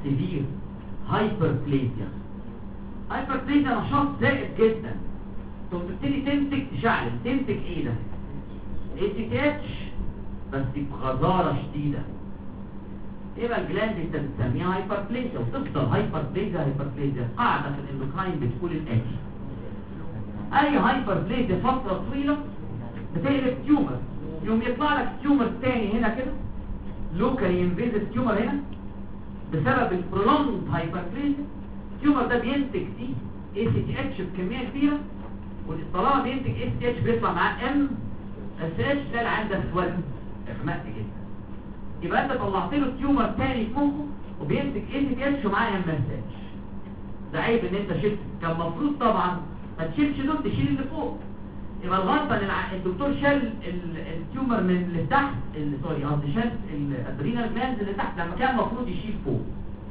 سيفير هايبربليزيا. هايبربليزيا نشاط زائد جدا ثم تبتدي تنتج تشعل تنتج ايه ده؟ اي سي تي اتش بس بغزاره شديده. يبقى الجلاند انت بتسميها هايبربليزيا وتفضل هايبربليزيا هايبربليزيا. قاعده في الاندوكراين بتقول الاتي: اي هايبربليزيا فتره طويله بتقلب تيومر، يوم يطلع لك تيومر تاني هنا كده لوكالي انفيزيف تيومر هنا بسبب البرولونج هايبربليزيا. التيومر ده بينتج دي اي سي تي اتش بكميه كبيره، والطالما بينتج اي سي تي اتش بيطلع معاه ام اس اتش، ده العين ده اسود اغمقت جدا. يبقى انت طلعت له تيومر تاني في مخه وبينتج اي سي تي اتش ومعاه ام اس اتش. ده عيب ان انت شلت. كان المفروض طبعا ما تشيلش دول، تشيل اللي فوق. يبقى الغلطه ان الع- الدكتور شال ال- التيومر من اللي تحت، اللي سوري قصدي شال الادرينال جلاند اللي تحت لما كان المفروض يشيل فوق.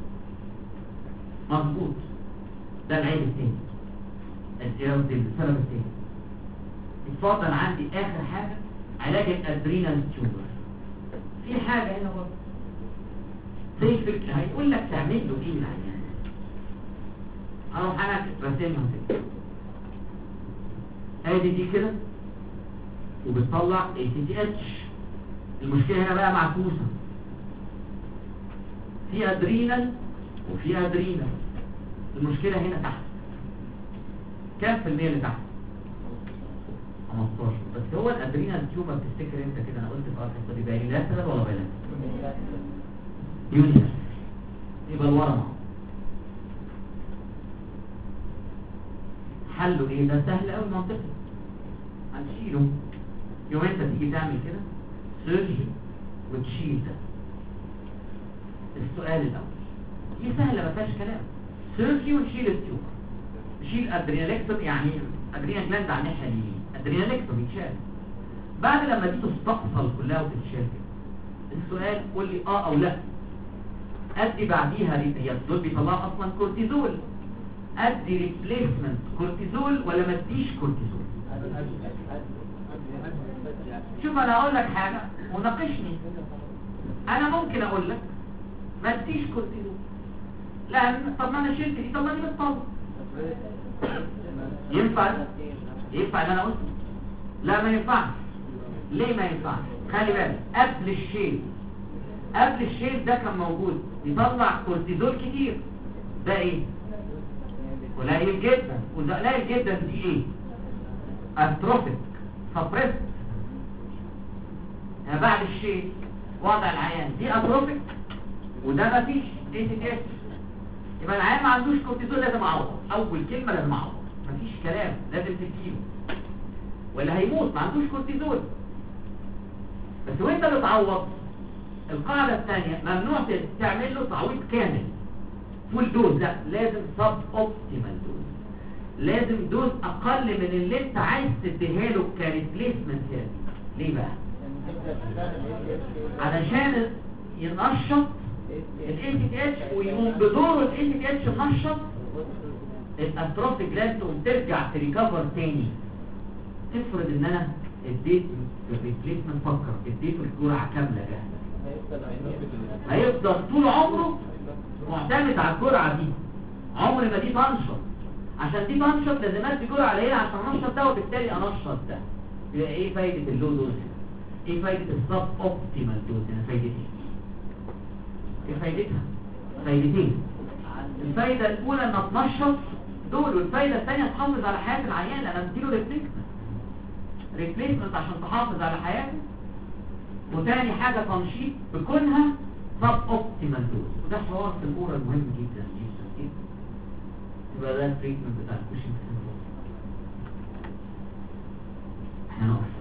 مظبوط. ده العيب التاني، السبب التاني. اتفضل عندي اخر حاجه علاج الادرينال تيومر. في حاجه هنا برضه زي الفكره هيقول لك تعمل له ايه العيان. اروح انا راسمها كده، ادي دي كده وبتطلع اي سي تي اتش. المشكله هنا بقى معكوسه، في ادرينال وفي ادرينال. المشكله هنا تحت كام في المية اللي تحت؟ خمستاشر. بس هو الادرينال تيومر تفتكر انت كده، انا قلت في الحته دي بايلاترال ولا بايلاترال؟ يونيلاترال. يبقى الورم حله ايه؟ ده سهل قوي منطقي، هنشيله. يوم انت تيجي تعمل كده سيرجري وتشيل ده. السؤال الاول دي سهله ما فيهاش كلام، سيرجري ونشيل التيومر. نشيل ادرينالكتوم، يعني ادرينال جلاند على الناحيه اليمين، ادرينالكتوم يتشال. بعد لما دي تستأصل كلها وتتشال كده، السؤال قول لي اه او لا. ادي بعديها هي دول بيطلعوا اصلا كورتيزول، ادي ريبليسمنت كورتيزول ولا ما اديش كورتيزول؟ شوف انا هقول لك حاجه وناقشني. انا ممكن اقول لك ما اديش كورتيزول، لان طب ما انا شلت دي، طب ما دي بتطلع. ينفع ينفع اللي انا قلته؟ لا ما ينفعش. ليه ما ينفعش؟ خلي بالك، قبل الشيل قبل الشيل ده كان موجود بيطلع كورتيزول كتير. ده ايه؟ قليل جدا. وده قليل جدا دي ايه؟ اتروفيك سبريس. يعني بعد الشيل وضع العيان دي اتروفيك وده مفيش اي سي تي اتش، يبقى العيان ما عندوش كورتيزول. لازم اعوض، اول كلمه لازم اعوض، مفيش كلام، لازم تديله ولا هيموت ما عندوش كورتيزول. بس وانت بتعوض القاعده الثانيه ممنوع تعمل له تعويض كامل فول دوز، لا لازم سب اوبتيمال دوز، لازم دوز اقل من اللي انت عايز تديها له كريبليسمنت ثيرابي. ليه بقى؟ علشان ينشط الاي سي تي اتش ويقوم بدوره الاي سي تي اتش منشط الاتروفيك جلاند تقوم ترجع تريكفر تاني. افرض ان انا اديت الريبليسمنت، فكر اديته الجرعه كامله جاهزه، هيفضل طول عمره معتمد على الجرعه دي، عمر ما دي تنشط. عشان دي تنشط لازم ادي جرعه قليله عشان انشط ده وبالتالي انشط ده. يبقى ايه فايده اللو دوز؟ ايه فايده السب اوبتيمال دوز؟ هنا فايدتين. ايه فايدتها؟ فايدتين. الفايده الاولى انها تنشط دول، والفايده الثانيه تحافظ على حياه العيان. انا بديله ريبليسمنت ريبليسمنت عشان تحافظ على حياته، وثاني حاجه تنشيط بكونها سب اوبتيمال دوز. وده حوار في الاورال مهم جدا جدا جدا. يبقى ده التريتمنت بتاع الكوشنج سيندروم. احنا نقف